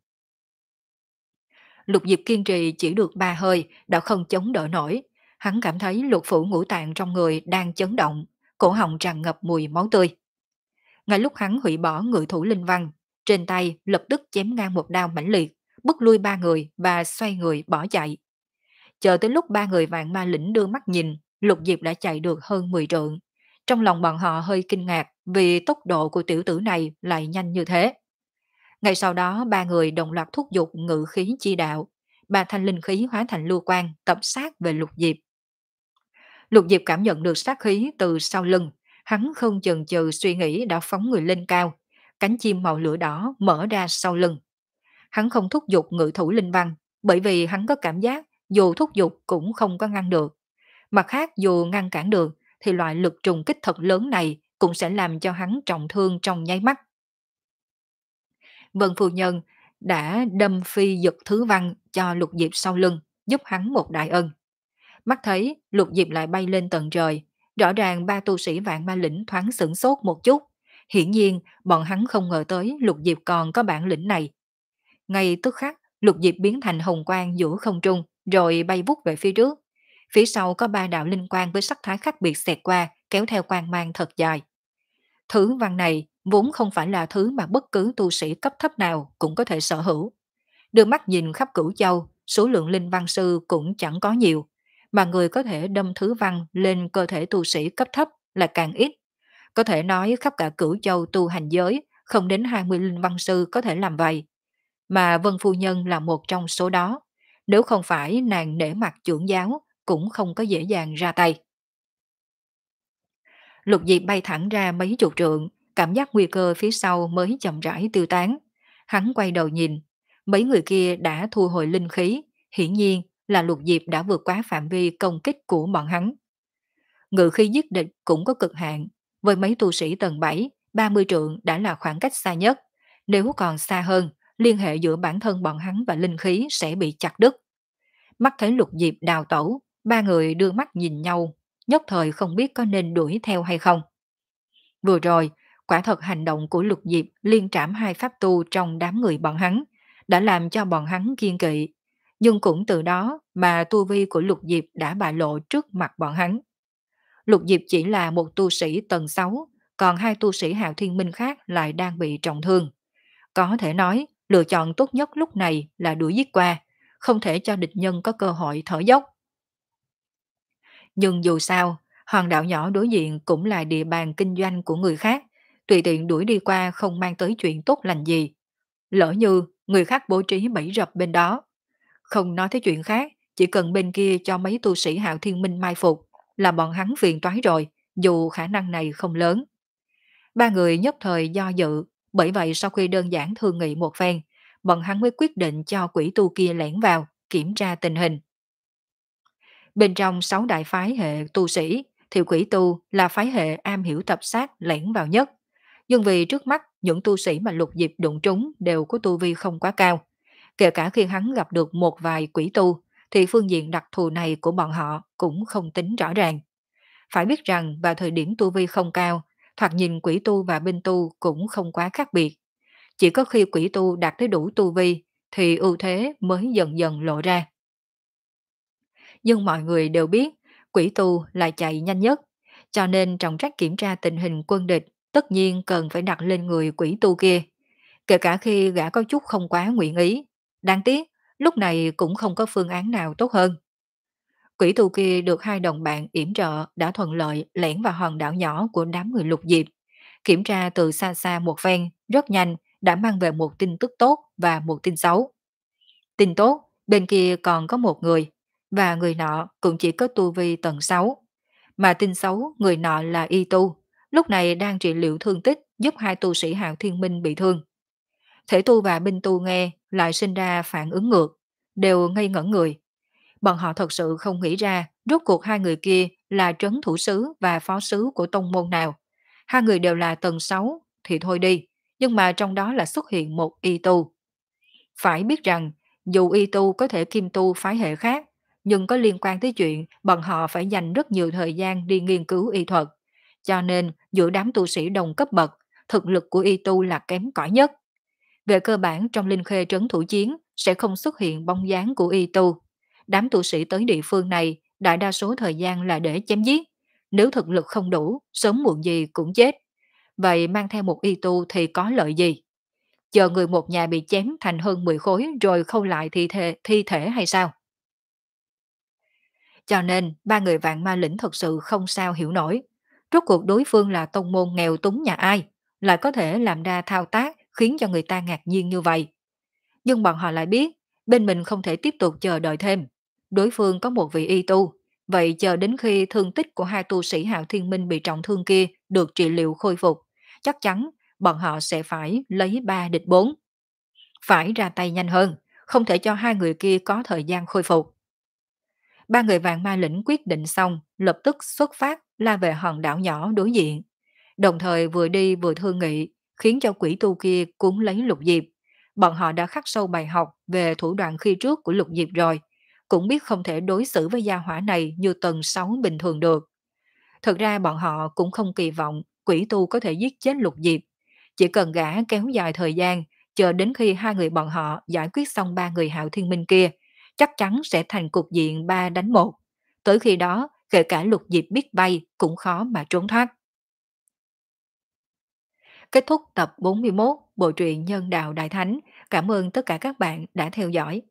Lục Diệp kiên trì chỉ được ba hơi đã không chống đỡ nổi. Hắn cảm thấy lục phủ ngũ tạng trong người đang chấn động, cổ họng tràn ngập mùi máu tươi. Ngay lúc hắn hủy bỏ ngự thủ linh văn, trên tay lập tức chém ngang một đao mãnh liệt, bức lui ba người và xoay người bỏ chạy. Chờ tới lúc ba người vạn ma lĩnh đưa mắt nhìn, Lục Diệp đã chạy được hơn mười trượng. Trong lòng bọn họ hơi kinh ngạc vì tốc độ của tiểu tử này lại nhanh như thế. Ngay sau đó ba người đồng loạt thúc giục ngự khí chi đạo, ba thanh linh khí hóa thành lưu quang tập sát về Lục Diệp. Lục Diệp cảm nhận được sát khí từ sau lưng, hắn không chần chừ suy nghĩ đã phóng người lên cao, cánh chim màu lửa đỏ mở ra sau lưng. Hắn không thúc giục ngự thủ linh văn, bởi vì hắn có cảm giác dù thúc giục cũng không có ngăn được. Mặt khác dù ngăn cản được thì loại lực trùng kích thật lớn này cũng sẽ làm cho hắn trọng thương trong nháy mắt. Vân phu nhân đã đâm phi giật thứ văn cho Lục Diệp sau lưng, giúp hắn một đại ân. Mắt thấy Lục Diệp lại bay lên tận trời, rõ ràng ba tu sĩ vạn ma lĩnh thoáng sửng sốt một chút. Hiển nhiên bọn hắn không ngờ tới Lục Diệp còn có bản lĩnh này. Ngay tức khắc, Lục Diệp biến thành hồng quang giữa không trung, rồi bay vút về phía trước. Phía sau có ba đạo linh quang với sắc thái khác biệt xẹt qua, kéo theo quang mang thật dài. Thứ văn này vốn không phải là thứ mà bất cứ tu sĩ cấp thấp nào cũng có thể sở hữu. Đưa mắt nhìn khắp Cửu Châu, số lượng linh văn sư cũng chẳng có nhiều, mà người có thể đâm thứ văn lên cơ thể tu sĩ cấp thấp là càng ít. Có thể nói khắp cả Cửu Châu tu hành giới, không đến hai mươi linh văn sư có thể làm vậy. Mà Vân Phu Nhân là một trong số đó. Nếu không phải nàng nể mặt trưởng giáo, cũng không có dễ dàng ra tay. Lục Diệp bay thẳng ra mấy chục trượng, cảm giác nguy cơ phía sau mới chậm rãi tiêu tán. Hắn quay đầu nhìn, mấy người kia đã thu hồi linh khí, hiển nhiên là Lục Diệp đã vượt quá phạm vi công kích của bọn hắn. Ngự khí giết địch cũng có cực hạn, với mấy tu sĩ tầng bảy, ba mươi trượng đã là khoảng cách xa nhất. Nếu còn xa hơn, liên hệ giữa bản thân bọn hắn và linh khí sẽ bị chặt đứt. Mắt thấy Lục Diệp đào tẩu, ba người đưa mắt nhìn nhau, nhất thời không biết có nên đuổi theo hay không. Vừa rồi, quả thật hành động của Lục Diệp liên trảm hai pháp tu trong đám người bọn hắn, đã làm cho bọn hắn kiên kỵ. Nhưng cũng từ đó mà tu vi của Lục Diệp đã bại lộ trước mặt bọn hắn. Lục Diệp chỉ là một tu sĩ tầng sáu, còn hai tu sĩ Hạo Thiên Minh khác lại đang bị trọng thương. Có thể nói, lựa chọn tốt nhất lúc này là đuổi giết qua, không thể cho địch nhân có cơ hội thở dốc. Nhưng dù sao, hòn đảo nhỏ đối diện cũng là địa bàn kinh doanh của người khác, tùy tiện đuổi đi qua không mang tới chuyện tốt lành gì. Lỡ như người khác bố trí bẫy rập bên đó. Không nói tới chuyện khác, chỉ cần bên kia cho mấy tu sĩ Hạo Thiên Minh mai phục là bọn hắn phiền toái rồi, dù khả năng này không lớn. Ba người nhất thời do dự, bởi vậy sau khi đơn giản thương nghị một phen, bọn hắn mới quyết định cho quỷ tu kia lẻn vào, kiểm tra tình hình. Bên trong sáu đại phái hệ tu sĩ, thì quỷ tu là phái hệ am hiểu tập sát lẻn vào nhất. Nhưng vì trước mắt những tu sĩ mà Lục Diệp đụng trúng đều có tu vi không quá cao. Kể cả khi hắn gặp được một vài quỷ tu, thì phương diện đặc thù này của bọn họ cũng không tính rõ ràng. Phải biết rằng vào thời điểm tu vi không cao, thoạt nhìn quỷ tu và binh tu cũng không quá khác biệt. Chỉ có khi quỷ tu đạt tới đủ tu vi, thì ưu thế mới dần dần lộ ra. Nhưng mọi người đều biết quỷ tu là chạy nhanh nhất, cho nên trọng trách kiểm tra tình hình quân địch tất nhiên cần phải đặt lên người quỷ tu kia, kể cả khi gã có chút không quá nguyện ý. Đáng tiếc, lúc này cũng không có phương án nào tốt hơn. Quỷ tu kia được hai đồng bạn yểm trợ đã thuận lợi lẻn vào hòn đảo nhỏ của đám người Lục Diệp, kiểm tra từ xa xa một phen, rất nhanh đã mang về một tin tức tốt và một tin xấu. Tin tốt, bên kia còn có một người, và người nọ cũng chỉ có tu vi tầng sáu. Mà tin xấu, người nọ là y tu, lúc này đang trị liệu thương tích giúp hai tu sĩ Hạo Thiên Minh bị thương. Thể tu và binh tu nghe lại sinh ra phản ứng ngược, đều ngây ngẩn người. Bọn họ thật sự không nghĩ ra rốt cuộc hai người kia là trấn thủ sứ và phó sứ của tông môn nào. Hai người đều là tầng sáu thì thôi đi, nhưng mà trong đó là xuất hiện một y tu. Phải biết rằng, dù y tu có thể kim tu phái hệ khác, nhưng có liên quan tới chuyện bọn họ phải dành rất nhiều thời gian đi nghiên cứu y thuật. Cho nên, giữa đám tu sĩ đồng cấp bậc, thực lực của y tu là kém cỏi nhất. Về cơ bản trong linh khê trấn thủ chiến sẽ không xuất hiện bóng dáng của y tu. Đám tu sĩ tới địa phương này đại đa số thời gian là để chém giết. Nếu thực lực không đủ, sớm muộn gì cũng chết. Vậy mang theo một y tu thì có lợi gì? Chờ người một nhà bị chém thành hơn mười khối rồi khâu lại thi thể, thi thể hay sao? Cho nên, ba người vạn ma lĩnh thật sự không sao hiểu nổi. Rốt cuộc đối phương là tông môn nghèo túng nhà ai, lại có thể làm ra thao tác khiến cho người ta ngạc nhiên như vậy. Nhưng bọn họ lại biết, bên mình không thể tiếp tục chờ đợi thêm. Đối phương có một vị y tu, vậy chờ đến khi thương tích của hai tu sĩ Hạo Thiên Minh bị trọng thương kia được trị liệu khôi phục, chắc chắn bọn họ sẽ phải lấy ba địch bốn. Phải ra tay nhanh hơn, không thể cho hai người kia có thời gian khôi phục. Ba người vạn ma lĩnh quyết định xong, lập tức xuất phát la về hòn đảo nhỏ đối diện. Đồng thời vừa đi vừa thương nghị, khiến cho quỷ tu kia cuốn lấy Lục Diệp. Bọn họ đã khắc sâu bài học về thủ đoạn khi trước của Lục Diệp rồi, cũng biết không thể đối xử với gia hỏa này như tầng sáu bình thường được. Thực ra bọn họ cũng không kỳ vọng quỷ tu có thể giết chết Lục Diệp. Chỉ cần gã kéo dài thời gian, chờ đến khi hai người bọn họ giải quyết xong ba người Hạo Thiên Minh kia, chắc chắn sẽ thành cục diện ba đánh một. Tới khi đó, kể cả Lục Diệp biết bay cũng khó mà trốn thoát. Kết thúc tập bốn mươi mốt Bộ truyện Nhân Đạo Đại Thánh. Cảm ơn tất cả các bạn đã theo dõi.